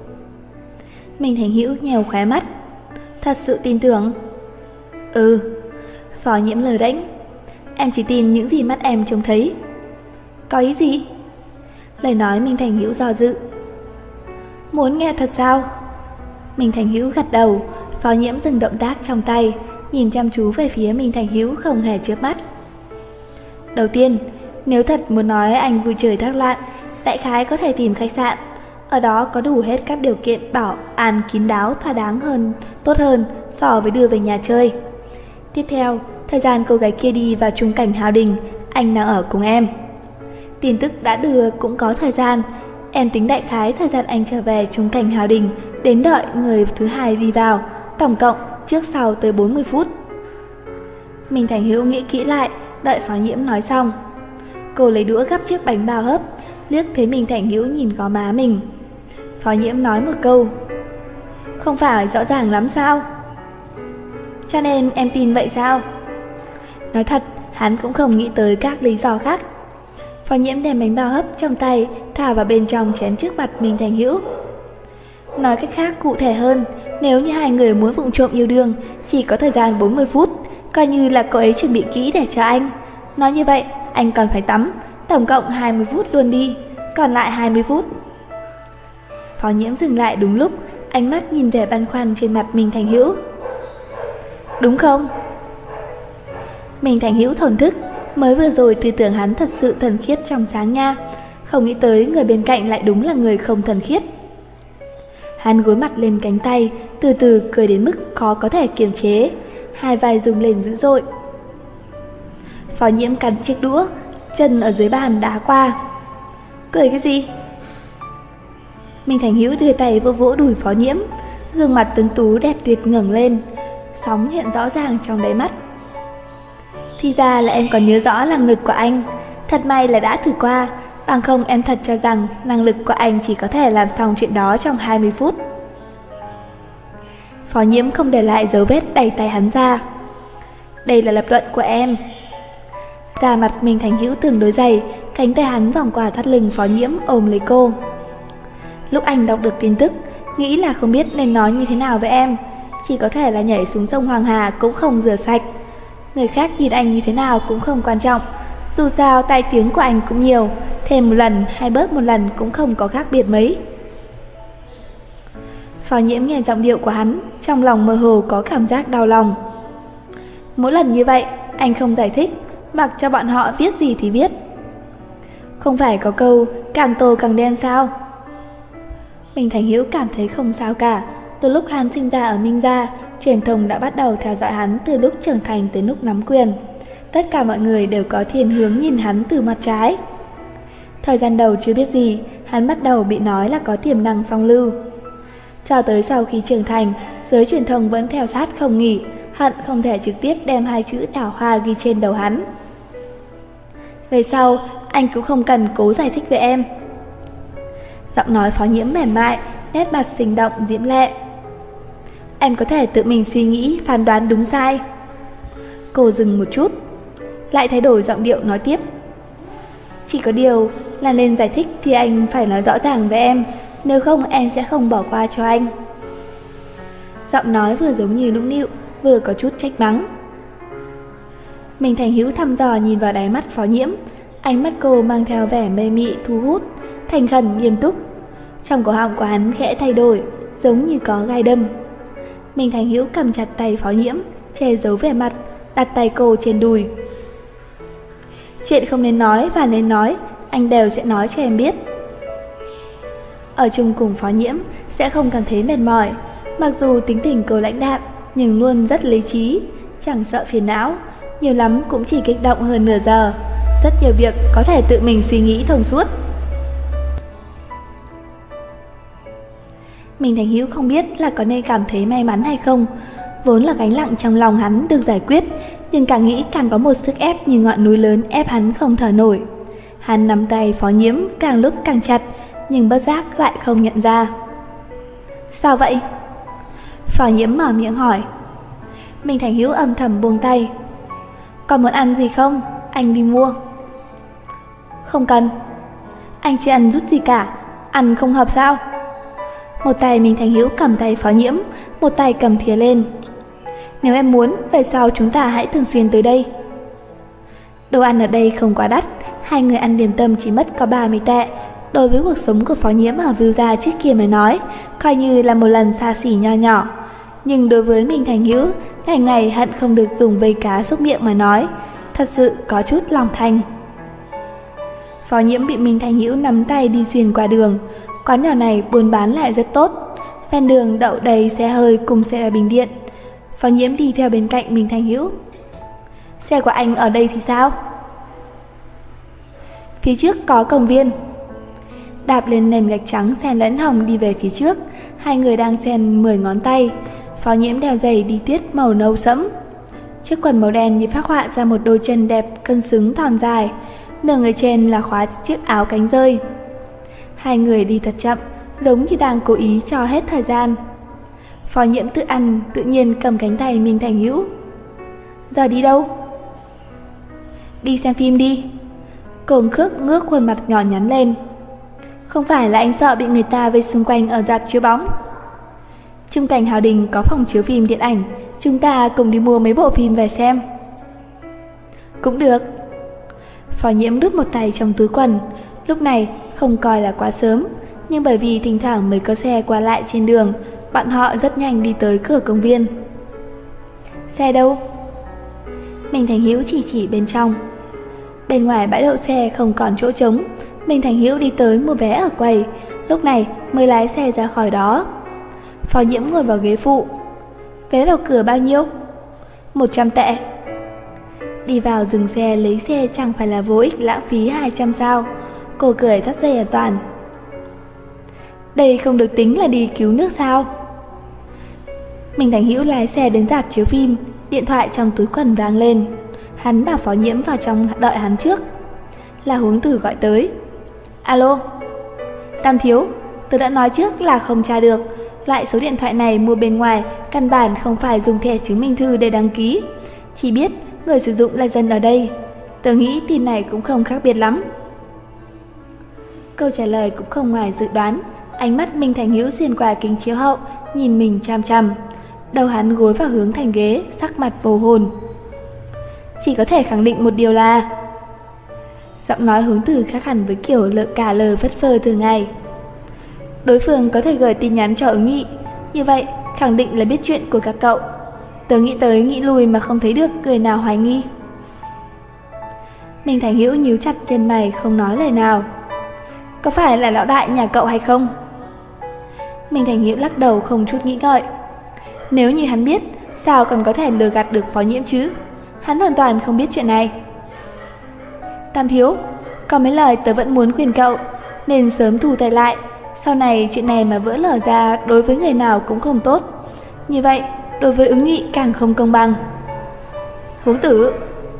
Minh Thành Hữu nhèo khóe mắt. Thật sự tin tưởng? Ừ. Phó Nhiễm lờ đễnh. Em chỉ tin những gì mắt em trông thấy. Có ý gì? Lời nói Minh Thành Hữu do dự. Muốn nghe thật sao? Minh Thành Hữu gật đầu. Phó Nhiễm dừng động tác trong tay, nhìn chăm chú về phía Minh Thành Hữu không hề chớp mắt. Đầu tiên, nếu thật muốn nói anh vui chơi thác loạn, đại khái có thể tìm khách sạn. Ở đó có đủ hết các điều kiện bảo an kín đáo, thỏa đáng hơn, tốt hơn so với đưa về nhà chơi. Tiếp theo, thời gian cô gái kia đi vào Trung Cảnh Hào Đình, anh đang ở cùng em. Tin tức đã đưa cũng có thời gian. Em tính đại khái thời gian anh trở về Trung Cảnh Hào Đình đến đợi người thứ hai đi vào, tổng cộng trước sau tới 40 phút. Minh Thành Hữu nghĩ kỹ lại, đợi Phó Nhiễm nói xong. Cô lấy đũa gắp chiếc bánh bao hấp, liếc thấy Minh Thành Hữu nhìn gò má mình. Phó Nhiễm nói một câu. không phải rõ ràng lắm sao? Cho nên em tin vậy sao? Nói thật, hắn cũng không nghĩ tới các lý do khác. Phó Nhiễm đem bánh bao hấp trong tay thả vào bên trong chén trước mặt Minh Thành Hữu. Nói cách khác cụ thể hơn, nếu như hai người muốn vụng trộm yêu đương, chỉ có thời gian 40 phút, coi như là cậu ấy chuẩn bị kỹ để cho anh. Nói như vậy, anh còn phải tắm, tổng cộng 20 phút luôn đi, còn lại 20 phút. Phó Nhiễm dừng lại đúng lúc, ánh mắt nhìn vẻ băn khoăn trên mặt Minh Thành Hữu. Đúng không? Minh Thành Hữu thổn thức, mới vừa rồi tư tưởng hắn thật sự thuần khiết trong sáng nha, không nghĩ tới người bên cạnh lại đúng là người không thuần khiết. Hắn gối mặt lên cánh tay, từ từ cười đến mức khó có thể kiềm chế, hai vai rung lên dữ dội. Phó Nhiễm cắn chiếc đũa, chân ở dưới bàn đá qua. Cười cái gì? Minh Thành Hữu đưa tay vỗ vỗ đùi Phó Nhiễm, gương mặt tuấn tú đẹp tuyệt ngẩng lên, sóng hiện rõ ràng trong đáy mắt. Thì ra là em còn nhớ rõ năng lực của anh, thật may là đã thử qua, bằng không em thật cho rằng năng lực của anh chỉ có thể làm xong chuyện đó trong 20 phút. Phó Nhiễm không để lại dấu vết đẩy tay hắn ra. Đây là lập luận của em. Da mặt Minh Thành Hữu tương đối dày, cánh tay hắn vòng qua thắt lưng Phó Nhiễm ôm lấy cô. Lúc anh đọc được tin tức, nghĩ là không biết nên nói như thế nào với em, chỉ có thể là nhảy xuống sông Hoàng Hà cũng không rửa sạch. Người khác nhìn anh như thế nào cũng không quan trọng, dù sao tai tiếng của anh cũng nhiều, thêm một lần hay bớt một lần cũng không có khác biệt mấy. Phó Nhiễm nghe giọng điệu của hắn, trong lòng mơ hồ có cảm giác đau lòng. Mỗi lần như vậy, anh không giải thích, mặc cho bọn họ viết gì thì viết. Không phải có câu càng tô càng đen sao? Minh Thành Hữu cảm thấy không sao cả. Từ lúc hắn sinh ra ở Minh gia, truyền thông đã bắt đầu theo dõi hắn từ lúc trưởng thành tới lúc nắm quyền. Tất cả mọi người đều có thiên hướng nhìn hắn từ mặt trái. Thời gian đầu chưa biết gì, hắn bắt đầu bị nói là có tiềm năng phong lưu. Cho tới sau khi trưởng thành, giới truyền thông vẫn theo sát không nghỉ, hận không thể trực tiếp đem hai chữ đào hoa ghi trên đầu hắn. Về sau, anh cũng không cần cố giải thích với em. Giọng nói Phó Nhiễm mềm mại, nét mặt sinh động diễm lệ. Em có thể tự mình suy nghĩ, phán đoán đúng sai. Cô dừng một chút, lại thay đổi giọng điệu nói tiếp. Chỉ có điều là nên giải thích thì anh phải nói rõ ràng với em, nếu không em sẽ không bỏ qua cho anh. Giọng nói vừa giống như nũng nịu, vừa có chút trách mắng. Minh Thành Hữu thăm dò nhìn vào đáy mắt Phó Nhiễm, ánh mắt cô mang theo vẻ mê mị thu hút, thành khẩn nghiêm túc. Trong cổ họng của hắn khẽ thay đổi, giống như có gai đâm. Minh Thành Hữu cầm chặt tay Phó Nhiễm, che giấu vẻ mặt, đặt tay cô trên đùi. Chuyện không nên nói và nên nói, anh đều sẽ nói cho em biết. Ở chung cùng Phó Nhiễm sẽ không cảm thấy mệt mỏi, mặc dù tính tình cô lãnh đạm nhưng luôn rất lý trí, chẳng sợ phiền não, nhiều lắm cũng chỉ kích động hơn nửa giờ. Rất nhiều việc có thể tự mình suy nghĩ thông suốt. Minh Thành Hữu không biết là có nên cảm thấy may mắn hay không. Vốn là gánh nặng trong lòng hắn được giải quyết, nhưng càng nghĩ càng có một sức ép như ngọn núi lớn ép hắn không thở nổi. Hắn nắm tay Phó Nhiễm càng lúc càng chặt, nhưng bất giác lại không nhận ra. Sao vậy? Phó Nhiễm mở miệng hỏi. Minh Thành Hữu âm thầm buông tay. Còn muốn ăn gì không? Anh đi mua. Không cần. Anh chưa ăn chút gì cả, ăn không hợp sao? Một tay Minh Thành Hữu cầm tay Phó Nhiễm, một tay cầm thìa lên. Nếu em muốn, về sau chúng ta hãy thường xuyên tới đây. Đồ ăn ở đây không quá đắt, hai người ăn điểm tâm chỉ mất có 30 tệ. Đối với cuộc sống của Phó Nhiễm ở Vưu Gia trước kia mà nói, coi như là một lần xa xỉ nho nhỏ. Nhưng đối với Minh Thành Hữu, ngày ngày hận không được dùng vây cá xúc miệng mà nói, thật sự có chút lòng thành. Phó Nhiễm bị Minh Thành Hữu nắm tay đi xuyên qua đường. Quán nhỏ này buôn bán lại rất tốt, ven đường đậu đầy xe hơi cùng xe bình điện. Phó Nhiễm đi theo bên cạnh Minh Thành Hữu. Xe của anh ở đây thì sao? Phía trước có công viên. Đạp lên nền gạch trắng xen lẫn hồng đi về phía trước, hai người đang xen 10 ngón tay. Phó Nhiễm đeo giày đi tuyết màu nâu sẫm, chiếc quần màu đen như phác họa ra một đôi chân đẹp cân xứng thon dài, nửa người trên là khóa chiếc áo cánh rơi. Hai người đi thật chậm, giống như đang cố ý cho hết thời gian. Phó Nhiễm tự nhiên cầm cánh tay Minh Thành Hữu. Giờ đi đâu? Đi xem phim đi. Cô ngước khuôn mặt nhỏ nhắn lên. Không phải là anh sợ bị người ta vây xung quanh ở rạp chiếu bóng? Trung Cảnh Hào Đình có phòng chiếu phim điện ảnh, chúng ta cùng đi mua mấy bộ phim về xem. Cũng được. Phó Nhiễm đút một tay trong túi quần. Lúc này không coi là quá sớm, nhưng bởi vì thỉnh thoảng mới có xe qua lại trên đường, bọn họ rất nhanh đi tới cửa công viên. Xe đâu? Minh Thành Hữu chỉ bên trong. Bên ngoài bãi đậu xe không còn chỗ trống, Minh Thành Hữu đi tới mua vé ở quầy, lúc này mới lái xe ra khỏi đó. Phó Nhiễm ngồi vào ghế phụ. Vé vào cửa bao nhiêu? 100 tệ. Đi vào dừng xe lấy xe chẳng phải là vô ích lãng phí 200 sao? Cô cười thắt dây an toàn. Đây không được tính là đi cứu nước sao? Minh Thành Hữu lái xe đến rạp chiếu phim, điện thoại trong túi quần vang lên. Hắn bảo Phó Nhiễm vào trong đợi hắn trước. Là Hướng Tử gọi tới. Alo. Tam thiếu, tớ đã nói trước là không tra được. Loại số điện thoại này mua bên ngoài, căn bản không phải dùng thẻ chứng minh thư để đăng ký. Chỉ biết người sử dụng là dân ở đây. Tớ nghĩ tin này cũng không khác biệt lắm. Câu trả lời cũng không ngoài dự đoán. Ánh mắt Minh Thành Hữu xuyên qua kính chiếu hậu, nhìn mình chằm chằm. Đầu hắn gối vào hướng thành ghế, sắc mặt vô hồn. Chỉ có thể khẳng định một điều là... Giọng nói Hướng Tử khác hẳn với kiểu cả lời phất phơ thường ngày. Đối phương có thể gửi tin nhắn cho Ứng Nhụy, như vậy khẳng định là biết chuyện của các cậu. Tớ nghĩ tới nghĩ lui mà không thấy được người nào hoài nghi. Minh Thành Hữu nhíu chặt chân mày không nói lời nào. Có phải là lão đại nhà cậu hay không? Minh Thành Hữu lắc đầu không chút nghĩ ngợi. Nếu như hắn biết, sao còn có thể lừa gạt được Phó Nhiễm chứ? Hắn hoàn toàn không biết chuyện này. Tam thiếu, có mấy lời tớ vẫn muốn khuyên cậu, nên sớm thu tay lại. Sau này chuyện này mà vỡ lở ra đối với người nào cũng không tốt. Như vậy, đối với Ứng Nhụy càng không công bằng. Hướng Tử.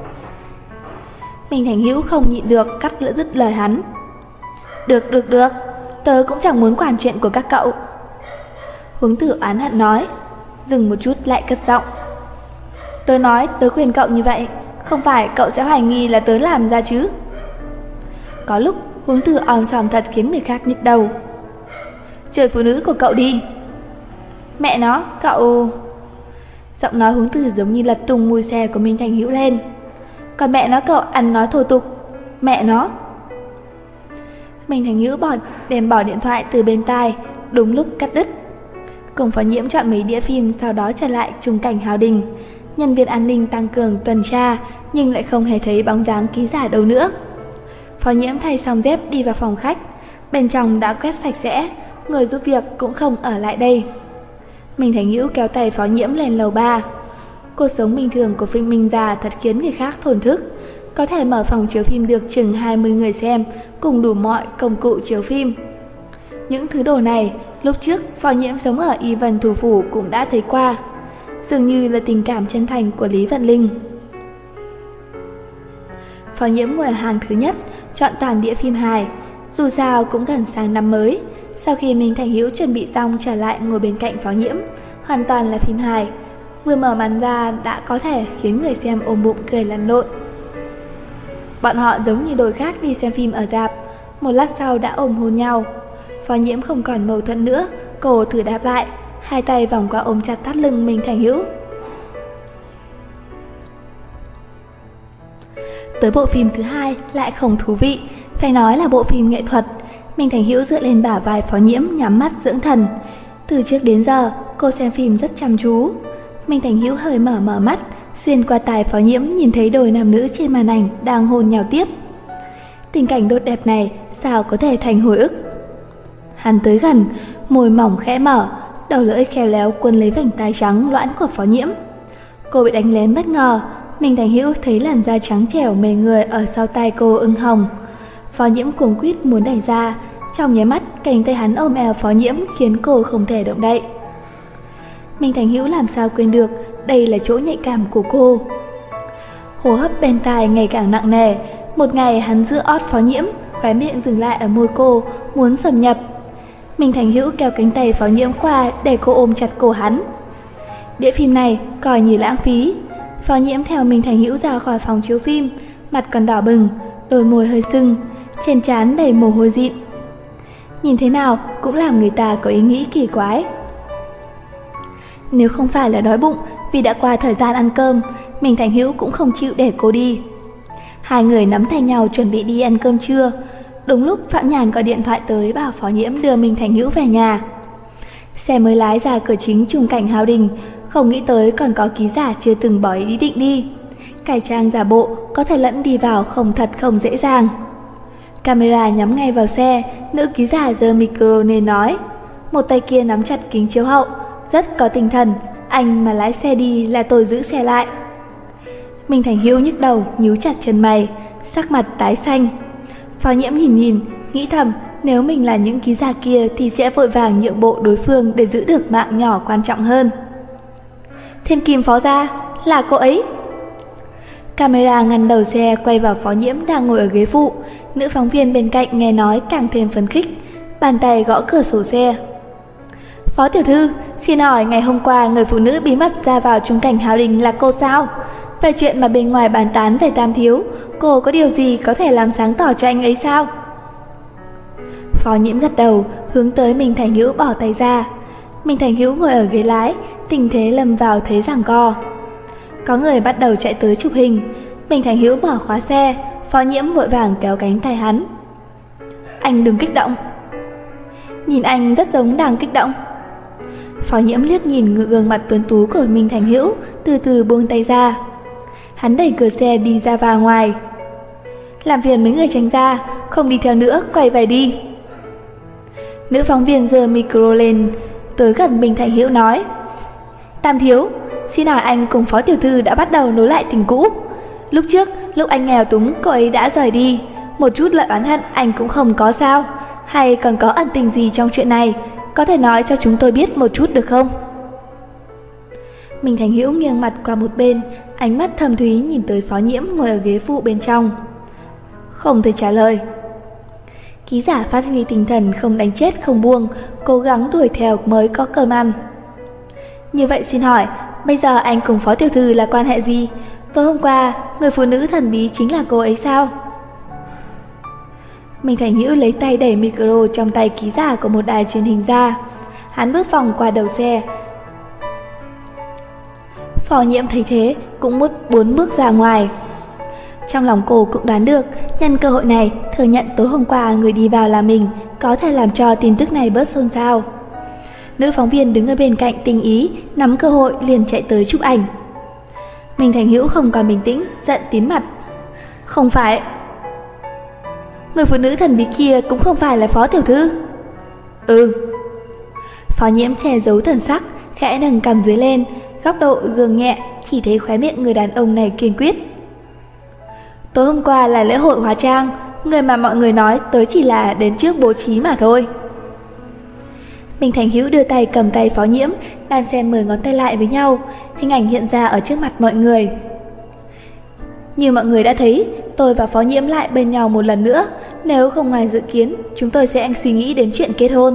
Minh Thành Hữu không nhịn được cắt dứt lời hắn. Được, tớ cũng chẳng muốn quản chuyện của các cậu. Hướng Tử oán hận nói, dừng một chút lại cất giọng. Tớ nói tớ khuyên cậu như vậy, không phải cậu sẽ hoài nghi là tớ làm ra chứ? Có lúc Hướng Tử om sòm thật khiến người khác nhức đầu. Chơi phụ nữ của cậu đi. Mẹ nó, cậu... Giọng nói Hướng Tử giống như lật tung mùi xe của Minh Thành Hữu lên. Còn mẹ nó cậu ăn nói thô tục. Mẹ nó. Minh Thành Hữu đem bỏ điện thoại từ bên tai, đúng lúc cắt đứt. Cùng Phó Nhiễm chọn mấy đĩa phim, sau đó trở lại Trung Cảnh Hào Đình. Nhân viên an ninh tăng cường tuần tra, nhưng lại không hề thấy bóng dáng ký giả đâu nữa. Phó Nhiễm thay xong dép đi vào phòng khách. Bên trong đã quét sạch sẽ, người giúp việc cũng không ở lại đây. Minh Thành Hữu kéo tay Phó Nhiễm lên lầu 3. Cuộc sống bình thường của phim Minh già thật khiến người khác thổn thức. Có thể mở phòng chiếu phim được chừng 20 người xem, cùng đủ mọi công cụ chiếu phim. Những thứ đồ này, lúc trước Phó Nhiễm sống ở Y Vân Thủ Phủ cũng đã thấy qua. Dường như là tình cảm chân thành của Lý Vận Linh. Phó Nhiễm ngồi ở hàng thứ nhất, chọn toàn đĩa phim hài. Dù sao cũng gần sang năm mới. Sau khi Minh Thành Hữu chuẩn bị xong trở lại ngồi bên cạnh Phó Nhiễm, hoàn toàn là phim hài. Vừa mở màn ra đã có thể khiến người xem ôm bụng cười lăn lộn. Bọn họ giống như đôi khác đi xem phim ở rạp, một lát sau đã ôm hôn nhau. Phó Nhiễm không còn mâu thuẫn nữa, cô thử đáp lại, hai tay vòng qua ôm chặt thắt lưng Minh Thành Hữu. Tới bộ phim thứ hai lại không thú vị, phải nói là bộ phim nghệ thuật. Minh Thành Hữu dựa lên bả vai Phó Nhiễm nhắm mắt dưỡng thần. Từ trước đến giờ cô xem phim rất chăm chú. Minh Thành Hữu hơi mở mắt, xuyên qua tai Phó Nhiễm nhìn thấy đôi nam nữ trên màn ảnh đang hôn nhau tiếp. Tình cảnh tốt đẹp này sao có thể thành hồi ức. Hắn tới gần, môi mỏng khẽ mở, đầu lưỡi khéo léo cuốn lấy vành tai trắng loãng của Phó Nhiễm. Cô bị đánh lén bất ngờ. Minh Thành Hữu thấy làn da trắng trẻo mềm người ở sau tai cô ửng hồng. Phó Nhiễm cuống quýt muốn đẩy ra, trong nháy mắt cánh tay hắn ôm eo Phó Nhiễm khiến cô không thể động đậy. Minh Thành Hữu làm sao quên được đây là chỗ nhạy cảm của cô. Hô hấp bên tai ngày càng nặng nề. Một ngày hắn giữ ót Phó Nhiễm, khóe miệng dừng lại ở môi cô, muốn xâm nhập. Minh Thành Hữu kéo cánh tay Phó Nhiễm qua để cô ôm chặt cổ hắn. Đĩa phim này coi như lãng phí. Phó Nhiễm theo Minh Thành Hữu ra khỏi phòng chiếu phim, mặt còn đỏ bừng, đôi môi hơi sưng, trên trán đầy mồ hôi dịn. Nhìn thế nào cũng làm người ta có ý nghĩ kỳ quái. Nếu không phải là đói bụng vì đã qua thời gian ăn cơm, Minh Thành Hữu cũng không chịu để cô đi. Hai người nắm tay nhau chuẩn bị đi ăn cơm trưa. Đúng lúc Phạm Nhàn gọi điện thoại tới bảo Phó Nhiễm đưa Minh Thành Hữu về nhà. Xe mới lái ra cửa chính Trung Cảnh Hào Đình, không nghĩ tới còn có ký giả chưa từng bỏ ý định đi. Cải trang giả bộ có thể lẫn đi vào không thật không dễ dàng. Camera nhắm ngay vào xe, nữ ký giả giơ micro nên nói. Một tay kia nắm chặt kính chiếu hậu, rất có tinh thần. Anh mà lái xe đi là tôi giữ xe lại. Minh Thành Hữu nhức đầu, nhíu chặt chân mày, sắc mặt tái xanh. Phó Nhiễm nhìn, nghĩ thầm nếu mình là những ký giả kia thì sẽ vội vàng nhượng bộ đối phương để giữ được mạng nhỏ quan trọng hơn. Thiên Kim phó gia, là cô ấy. Camera ngăn đầu xe quay vào Phó Nhiễm đang ngồi ở ghế phụ. Nữ phóng viên bên cạnh nghe nói càng thêm phấn khích, bàn tay gõ cửa sổ xe. Phó tiểu thư, xin hỏi ngày hôm qua người phụ nữ bí mật ra vào Trung Cảnh Hào Đình là cô sao? Về chuyện mà bên ngoài bàn tán về Tam Thiếu, cô có điều gì có thể làm sáng tỏ cho anh ấy sao? Phó Nhiễm gật đầu, hướng tới Minh Thành Hữu bỏ tay ra. Minh Thành Hữu ngồi ở ghế lái, tình thế lâm vào thế giằng co. Có người bắt đầu chạy tới chụp hình. Minh Thành Hữu mở khóa xe, Phó Nhiễm vội vàng kéo cánh tay hắn. Anh đừng kích động. Nhìn anh rất giống đang kích động. Phó Nhiễm liếc nhìn gương mặt tuấn tú của Minh Thành Hữu, từ từ buông tay ra. Hắn đẩy cửa xe đi ra vào ngoài. Làm phiền mấy người tránh ra, không đi theo nữa, quay về đi. Nữ phóng viên giơ micro lên, tới gần Minh Thành Hữu nói. Tam Thiếu, xin hỏi anh cùng Phó tiểu thư đã bắt đầu nối lại tình cũ. Lúc trước, lúc anh nghèo túng, cô ấy đã rời đi. Một chút lợi oán hận anh cũng không có sao? Hay còn có ẩn tình gì trong chuyện này? Có thể nói cho chúng tôi biết một chút được không? Minh Thành Hữu nghiêng mặt qua một bên, ánh mắt thâm thúy nhìn tới Phó Nhiễm ngồi ở ghế phụ bên trong. Không thể trả lời. Ký giả phát huy tinh thần không đánh chết không buông, cố gắng đuổi theo mới có cơm ăn. Như vậy xin hỏi, bây giờ anh cùng Phó tiểu thư là quan hệ gì? Tối hôm qua, người phụ nữ thần bí chính là cô ấy sao? Minh Thành Hữu lấy tay đẩy micro trong tay ký giả của một đài truyền hình ra. Hắn bước vòng qua đầu xe. Phó Nhiễm thấy thế cũng muốn bước ra ngoài. Trong lòng cô cũng đoán được, nhân cơ hội này thừa nhận tối hôm qua người đi vào là mình, có thể làm cho tin tức này bớt xôn xao. Nữ phóng viên đứng ở bên cạnh tinh ý, nắm cơ hội liền chạy tới chụp ảnh. Minh Thành Hữu không còn bình tĩnh, giận tím mặt. Không phải. Người phụ nữ thần bí kia cũng không phải là Phó tiểu thư. Phó Nhiễm che giấu thần sắc, khẽ nâng cằm dưới lên, góc độ gương nhẹ, chỉ thấy khóe miệng người đàn ông này kiên quyết. Tối hôm qua là lễ hội hóa trang, người mà mọi người nói tới chỉ là đến trước bố trí mà thôi. Minh Thành Hữu đưa tay cầm tay Phó Nhiễm, đan xen 10 ngón tay lại với nhau, hình ảnh hiện ra ở trước mặt mọi người. Như mọi người đã thấy, tôi và Phó Nhiễm lại bên nhau một lần nữa, nếu không ngoài dự kiến, chúng tôi sẽ suy nghĩ đến chuyện kết hôn.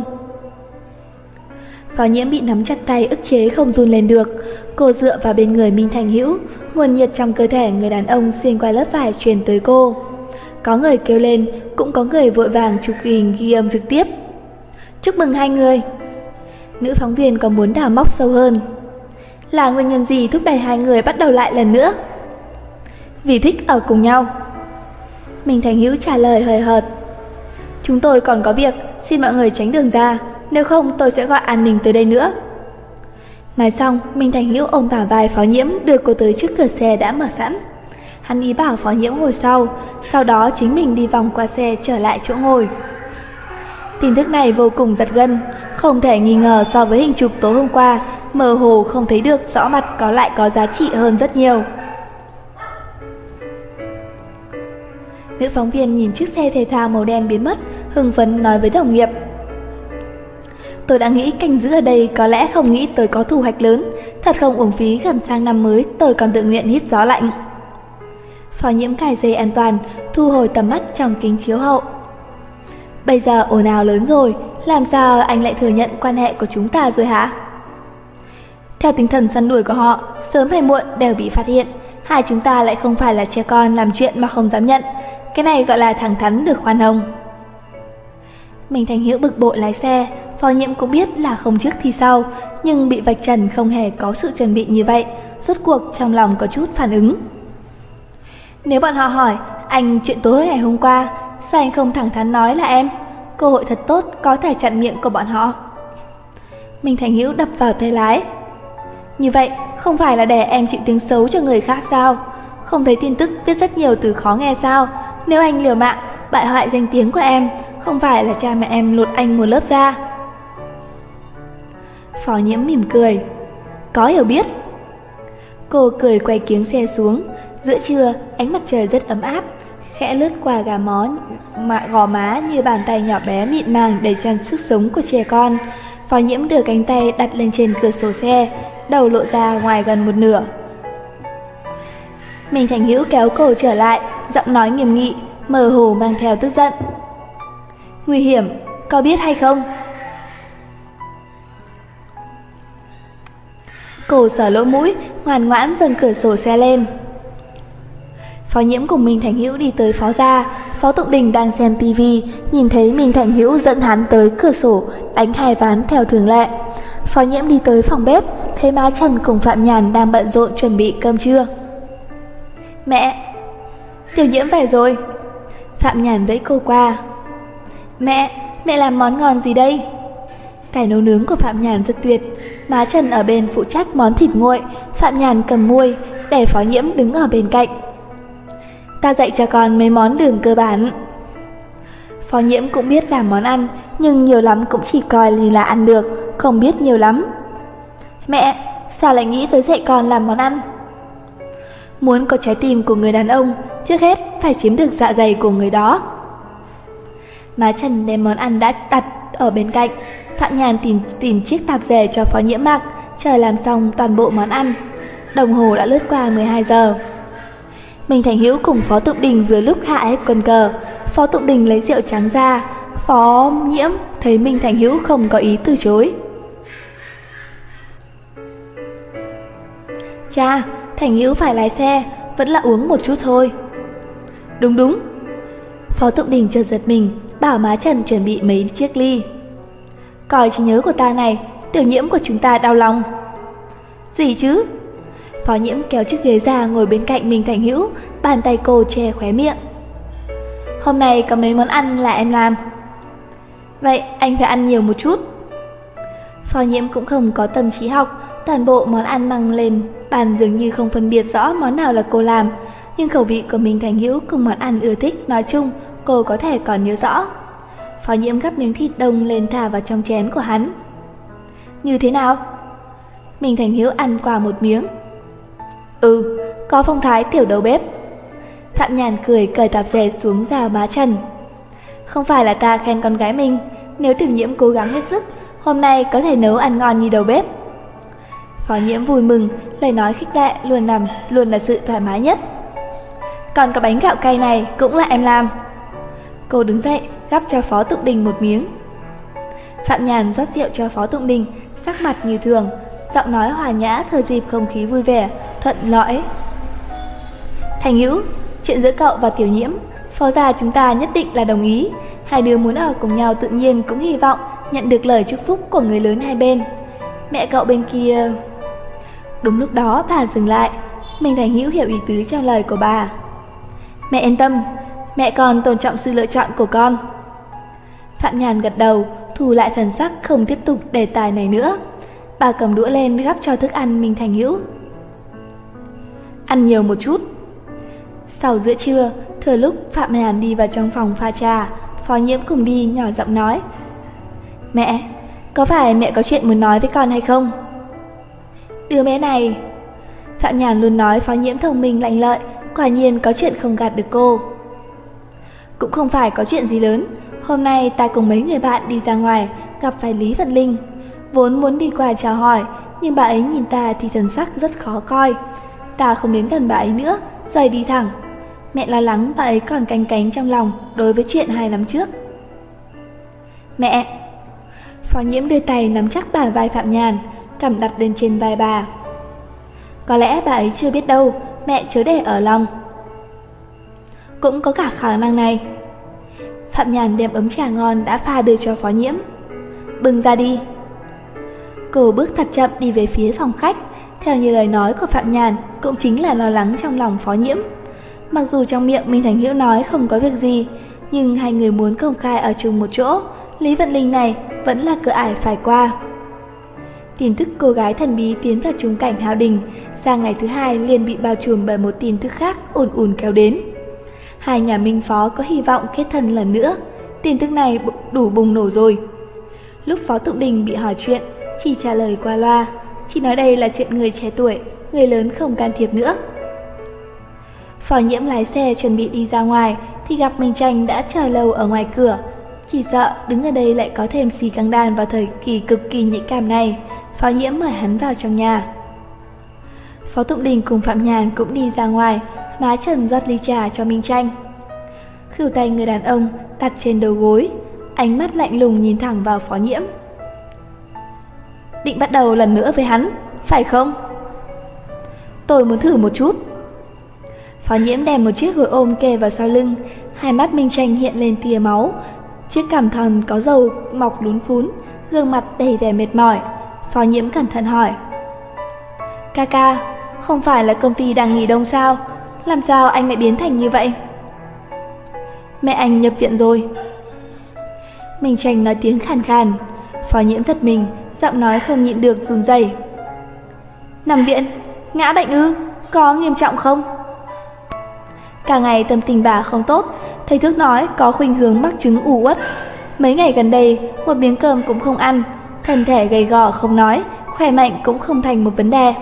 Phó Nhiễm bị nắm chặt tay ức chế không run lên được, cô dựa vào bên người Minh Thành Hữu, nguồn nhiệt trong cơ thể người đàn ông xuyên qua lớp vải truyền tới cô. Có người kêu lên, cũng có người vội vàng chụp hình ghi âm trực tiếp. Chúc mừng hai người. Nữ phóng viên còn muốn đào móc sâu hơn. Là nguyên nhân gì thúc đẩy hai người bắt đầu lại lần nữa? Vì thích ở cùng nhau. Minh Thành Hữu trả lời hời hợt. Chúng tôi còn có việc, xin mọi người tránh đường ra, nếu không tôi sẽ gọi an ninh tới đây nữa. Nói xong, Minh Thành Hữu ôm bả vai Phó Nhiễm đưa cô tới trước cửa xe đã mở sẵn. Hắn ý bảo Phó Nhiễm ngồi sau đó chính mình đi vòng qua xe trở lại chỗ ngồi. Tin tức này vô cùng giật gân, không thể nghi ngờ so với hình chụp tối hôm qua, mơ hồ không thấy được rõ mặt có giá trị hơn rất nhiều. Nữ phóng viên nhìn chiếc xe thể thao màu đen biến mất, hưng phấn nói với đồng nghiệp. Tôi đã nghĩ canh giữ ở đây có lẽ không nghĩ tôi có thu hoạch lớn, thật không uổng phí gần sang năm mới tôi còn tự nguyện hít gió lạnh. Phó Nhiễm cài dây an toàn, thu hồi tầm mắt trong kính chiếu hậu. Bây giờ ồn ào lớn rồi, làm sao anh lại thừa nhận quan hệ của chúng ta rồi hả? Theo tinh thần săn đuổi của họ, sớm hay muộn đều bị phát hiện. Hai chúng ta lại không phải là trẻ con làm chuyện mà không dám nhận. Cái này gọi là thẳng thắn được khoan hồng. Minh Thành Hữu bực bội lái xe. Phó Nhiễm cũng biết là không trước thì sau, nhưng bị vạch trần không hề có sự chuẩn bị như vậy, rốt cuộc trong lòng có chút phản ứng. Nếu bọn họ hỏi anh chuyện tối ngày hôm qua, sao anh không thẳng thắn nói là em? Cơ hội thật tốt có thể chặn miệng của bọn họ. Minh Thành Hữu đập vào tay lái. Như vậy không phải là để em chịu tiếng xấu cho người khác sao? Không thấy tin tức viết rất nhiều từ khó nghe sao? Nếu anh liều mạng bại hoại danh tiếng của em, không phải là cha mẹ em lột anh một lớp da. Phó Nhiễm mỉm cười. Có hiểu biết. Cô cười quay kiếng xe xuống. Giữa trưa ánh mặt trời rất ấm áp, khẽ lướt qua gò má như bàn tay nhỏ bé mịn màng đầy tràn sức sống của trẻ con. Phó Nhiễm đưa cánh tay đặt lên trên cửa sổ xe, đầu lộ ra ngoài gần một nửa. Minh Thành Hữu kéo cô trở lại, giọng nói nghiêm nghị, mơ hồ mang theo tức giận. Nguy hiểm, có biết hay không? Cô sờ lỗ mũi, ngoan ngoãn dâng cửa sổ xe lên. Phó Nhiễm cùng Minh Thành Hữu đi tới phó gia. Phó Tụng Đình đang xem tivi, nhìn thấy Minh Thành Hữu dẫn hắn tới cửa sổ, đánh 2 ván theo thường lệ. Phó Nhiễm đi tới phòng bếp, thấy má Trần cùng Phạm Nhàn đang bận rộn chuẩn bị cơm trưa. Mẹ, Tiểu Nhiễm về rồi. Phạm Nhàn vẫy cô qua. Mẹ làm món ngon gì đây? Tài nấu nướng của Phạm Nhàn rất tuyệt. Má Trần ở bên phụ trách món thịt nguội, Phạm Nhàn cầm muôi, để Phó Nhiễm đứng ở bên cạnh. Ta dạy cho con mấy món đường cơ bản. Phó Nhiễm cũng biết làm món ăn, nhưng nhiều lắm cũng chỉ coi là ăn được, không biết nhiều lắm. Mẹ, sao lại nghĩ tới dạy con làm món ăn? Muốn có trái tim của người đàn ông, trước hết phải chiếm được dạ dày của người đó. Má Trần đem món ăn đã đặt ở bên cạnh. Phạm Nhàn tìm chiếc tạp dề cho Phó Nhiễm mặc, chờ làm xong toàn bộ món ăn. Đồng hồ đã lướt qua 12 giờ. Minh Thành Hữu cùng Phó Tụng Đình vừa lúc hạ hết quân cờ. Phó Tụng Đình lấy rượu trắng ra. Phó Nhiễm thấy Minh Thành Hữu không có ý từ chối. Cha, Thành Hữu phải lái xe, vẫn là uống một chút thôi. Đúng. Phó Tụng Đình chợt giật mình, bảo má Trần chuẩn bị mấy chiếc ly. Coi trí nhớ của ta này, Tiểu Nhiễm của chúng ta đau lòng. Gì chứ? Phó Nhiễm kéo chiếc ghế ra ngồi bên cạnh Minh Thành Hữu, bàn tay cô che khóe miệng. Hôm nay có mấy món ăn là em làm. Vậy anh phải ăn nhiều một chút. Phó Nhiễm cũng không có tâm trí học, toàn bộ món ăn mang lên bàn dường như không phân biệt rõ món nào là cô làm, nhưng khẩu vị của Minh Thành Hữu cùng món ăn ưa thích nói chung cô có thể còn nhớ rõ. Phó Nhiễm gắp miếng thịt đông lên thả vào trong chén của hắn. Như thế nào? Minh Thành Hữu ăn qua một miếng. Có phong thái tiểu đầu bếp. Phạm Nhàn cười cởi tạp dề xuống rào má Trần. Không phải là ta khen con gái mình, nếu Tiểu Nhiễm cố gắng hết sức, hôm nay có thể nấu ăn ngon như đầu bếp. Phó Nhiễm vui mừng, lời nói khích lệ luôn là sự thoải mái nhất. Còn có bánh gạo cay này cũng là em làm. Cô đứng dậy gắp cho Phó Tụng Đình một miếng. Phạm Nhàn rót rượu cho Phó Tụng Đình, sắc mặt như thường, giọng nói hòa nhã thừa dịp không khí vui vẻ, thuận lợi. Thành Hữu, chuyện giữa cậu và Tiểu Nhiễm, Phó gia chúng ta nhất định là đồng ý. Hai đứa muốn ở cùng nhau tự nhiên cũng hy vọng nhận được lời chúc phúc của người lớn hai bên. Mẹ cậu bên kia... Đúng lúc đó bà dừng lại. Minh Thành Hữu hiểu ý tứ trong lời của bà. Mẹ yên tâm, mẹ còn tôn trọng sự lựa chọn của con. Phạm Nhàn gật đầu, thu lại thần sắc không tiếp tục đề tài này nữa. Bà cầm đũa lên gắp cho thức ăn Minh Thành Hữu. Ăn nhiều một chút. Sau giữa trưa, thừa lúc Phạm Nhàn đi vào trong phòng pha trà, Phó Nhiễm cùng đi nhỏ giọng nói. Mẹ, có phải mẹ có chuyện muốn nói với con hay không? Đứa bé này... Phạm Nhàn luôn nói Phó Nhiễm thông minh lanh lợi, quả nhiên có chuyện không gạt được cô. Cũng không phải có chuyện gì lớn. Hôm nay ta cùng mấy người bạn đi ra ngoài, gặp phải Lý Vận Linh. Vốn muốn đi qua chào hỏi, nhưng bà ấy nhìn ta thì thần sắc rất khó coi. Ta không đến gần bà ấy nữa, rời đi thẳng. Mẹ lo lắng bà ấy còn canh cánh trong lòng đối với chuyện 2 năm trước. Mẹ, Phó Nhiễm đưa tay nắm chắc bả vai Phạm Nhàn, cằm đặt lên trên vai bà. Có lẽ bà ấy chưa biết đâu, mẹ chớ để ở lòng. Cũng có cả khả năng này. Phạm Nhàn đem ấm trà ngon đã pha đưa cho Phó Nhiễm. Bưng ra đi. Cô bước thật chậm đi về phía phòng khách. Theo như lời nói của Phạm Nhàn, cũng chính là lo lắng trong lòng Phó Nhiễm. Mặc dù trong miệng Minh Thành Hữu nói không có việc gì, nhưng hai người muốn công khai ở chung một chỗ, Lý Vận Linh này vẫn là cửa ải phải qua. Tin tức cô gái thần bí tiến vào trung cảnh Hào Đình sang ngày thứ hai liền bị bao trùm bởi một tin tức khác ùn ùn kéo đến. Hai nhà Minh Phó có hy vọng kết thân lần nữa. Tin tức này đủ bùng nổ rồi. Lúc Phó Tụng Đình bị hỏi chuyện, chỉ trả lời qua loa, chỉ nói đây là chuyện người trẻ tuổi, người lớn không can thiệp nữa. Phó Nhiễm lái xe chuẩn bị đi ra ngoài thì gặp Minh Tranh đã chờ lâu ở ngoài cửa. Chỉ sợ đứng ở đây lại có thêm xì căng đan vào thời kỳ cực kỳ nhạy cảm này. Phó Nhiễm mời hắn vào trong nhà. Phó Tụng Đình cùng Phạm Nhàn cũng đi ra ngoài, má Trần rót ly trà cho Minh Tranh. Khuỷu tay người đàn ông đặt trên đầu gối, ánh mắt lạnh lùng nhìn thẳng vào Phó Nhiễm. Định bắt đầu lần nữa với hắn, phải không? Tôi muốn thử một chút. Phó Nhiễm đem một chiếc gối ôm kề vào sau lưng, hai mắt Minh Tranh hiện lên tia máu, chiếc cằm thon có râu mọc lún phún, gương mặt đầy vẻ mệt mỏi. Phó Nhiễm cẩn thận hỏi: Ca, không phải là công ty đang nghỉ đông sao? Làm sao anh lại biến thành như vậy? Mẹ anh nhập viện rồi. Minh Tranh nói tiếng khàn khàn. Phó Nhiễm giật mình, giọng nói không nhịn được run rẩy. Nằm viện? Ngã bệnh ư? Có nghiêm trọng không? Cả ngày tâm tình bà không tốt, thầy thuốc nói có khuynh hướng mắc chứng ù uất. Mấy ngày gần đây một miếng cơm cũng không ăn, thân thể gầy gò không nói, khỏe mạnh cũng không thành một vấn đề.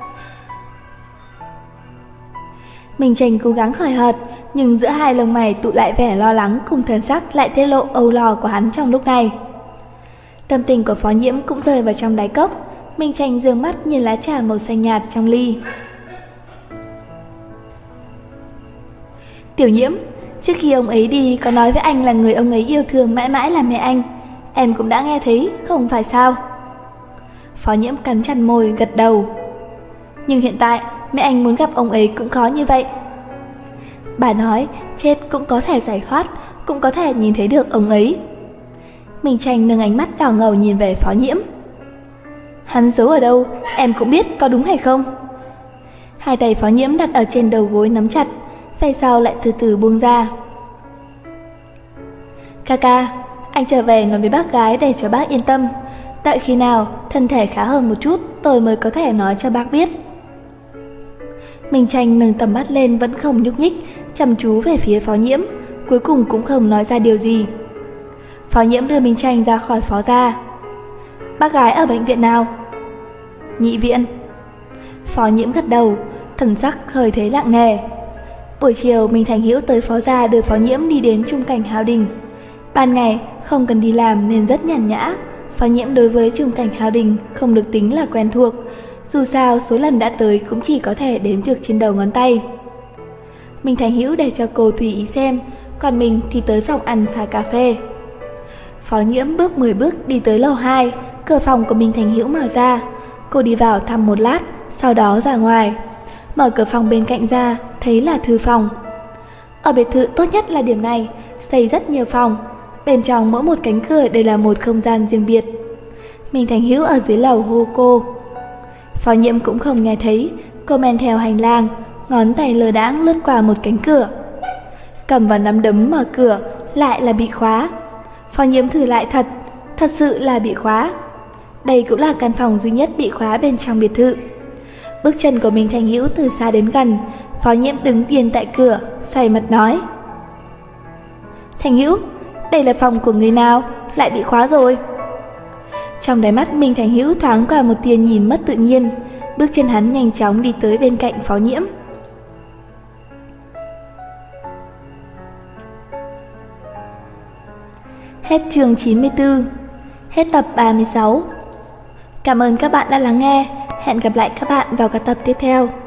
Minh Tranh cố gắng hời hợt, nhưng giữa hai lông mày tụ lại vẻ lo lắng cùng thần sắc lại tiết lộ âu lo của hắn trong lúc này. Tâm tình của Phó Nhiễm cũng rơi vào trong đáy cốc. Minh Tranh dương mắt nhìn lá trà màu xanh nhạt trong ly. Tiểu Nhiễm, trước khi ông ấy đi có nói với anh là người ông ấy yêu thương mãi mãi là mẹ anh. Em cũng đã nghe thấy, không phải sao? Phó Nhiễm cắn chặt môi gật đầu. Nhưng hiện tại mẹ anh muốn gặp ông ấy cũng khó như vậy. Bà nói chết cũng có thể giải thoát, cũng có thể nhìn thấy được ông ấy. Minh Tranh nâng ánh mắt đỏ ngầu nhìn về Phó Nhiễm. Hắn giấu ở đâu, em cũng biết, có đúng hay không? Hai tay Phó Nhiễm đặt ở trên đầu gối nắm chặt, về sau lại từ từ buông ra. Ca, anh trở về nói với bác gái để cho bác yên tâm. Đợi khi nào thân thể khá hơn một chút tôi mới có thể nói cho bác biết. Minh Tranh nâng tầm mắt lên vẫn không nhúc nhích, chăm chú về phía Phó Nhiễm, cuối cùng cũng không nói ra điều gì. Phó Nhiễm đưa Minh Tranh ra khỏi phó gia. Bác gái ở bệnh viện nào? Nhị viện. Phó Nhiễm gật đầu, thần sắc hơi thấy nặng nề. Buổi chiều Minh Thành Hữu tới phó gia đưa Phó Nhiễm đi đến trung cảnh Hào Đình. Ban ngày không cần đi làm nên rất nhàn nhã. Phó Nhiễm đối với trung cảnh Hào Đình không được tính là quen thuộc, dù sao số lần đã tới cũng chỉ có thể đếm được trên đầu ngón tay. Minh Thành Hữu để cho cô tùy ý xem, còn mình thì tới phòng ăn pha cà phê. Phó Nhiễm bước 10 bước đi tới lầu 2, cửa phòng của Minh Thành Hữu mở ra. Cô đi vào thăm một lát, sau đó ra ngoài. Mở cửa phòng bên cạnh ra, thấy là thư phòng. Ở biệt thự tốt nhất là điểm này, xây rất nhiều phòng. Bên trong mỗi một cánh cửa đều là một không gian riêng biệt. Minh Thành Hữu ở dưới lầu hô cô. Phó Nhiễm cũng không nghe thấy, cô men theo hành lang, ngón tay lơ đãng lướt qua một cánh cửa. Cầm vào nắm đấm mở cửa, lại là bị khóa. Phó Nhiễm thử lại thật sự là bị khóa. Đây cũng là căn phòng duy nhất bị khóa bên trong biệt thự. Bước chân của Minh Thành Hữu từ xa đến gần, Phó Nhiễm đứng yên tại cửa, xoay mặt nói. Thành Hữu, đây là phòng của người nào, lại bị khóa rồi? Trong đáy mắt Minh Thành Hữu thoáng qua một tia nhìn mất tự nhiên, bước chân hắn nhanh chóng đi tới bên cạnh Phó Nhiễm. Hết chương 94, hết tập 36. Cảm ơn các bạn đã lắng nghe, hẹn gặp lại các bạn vào các tập tiếp theo.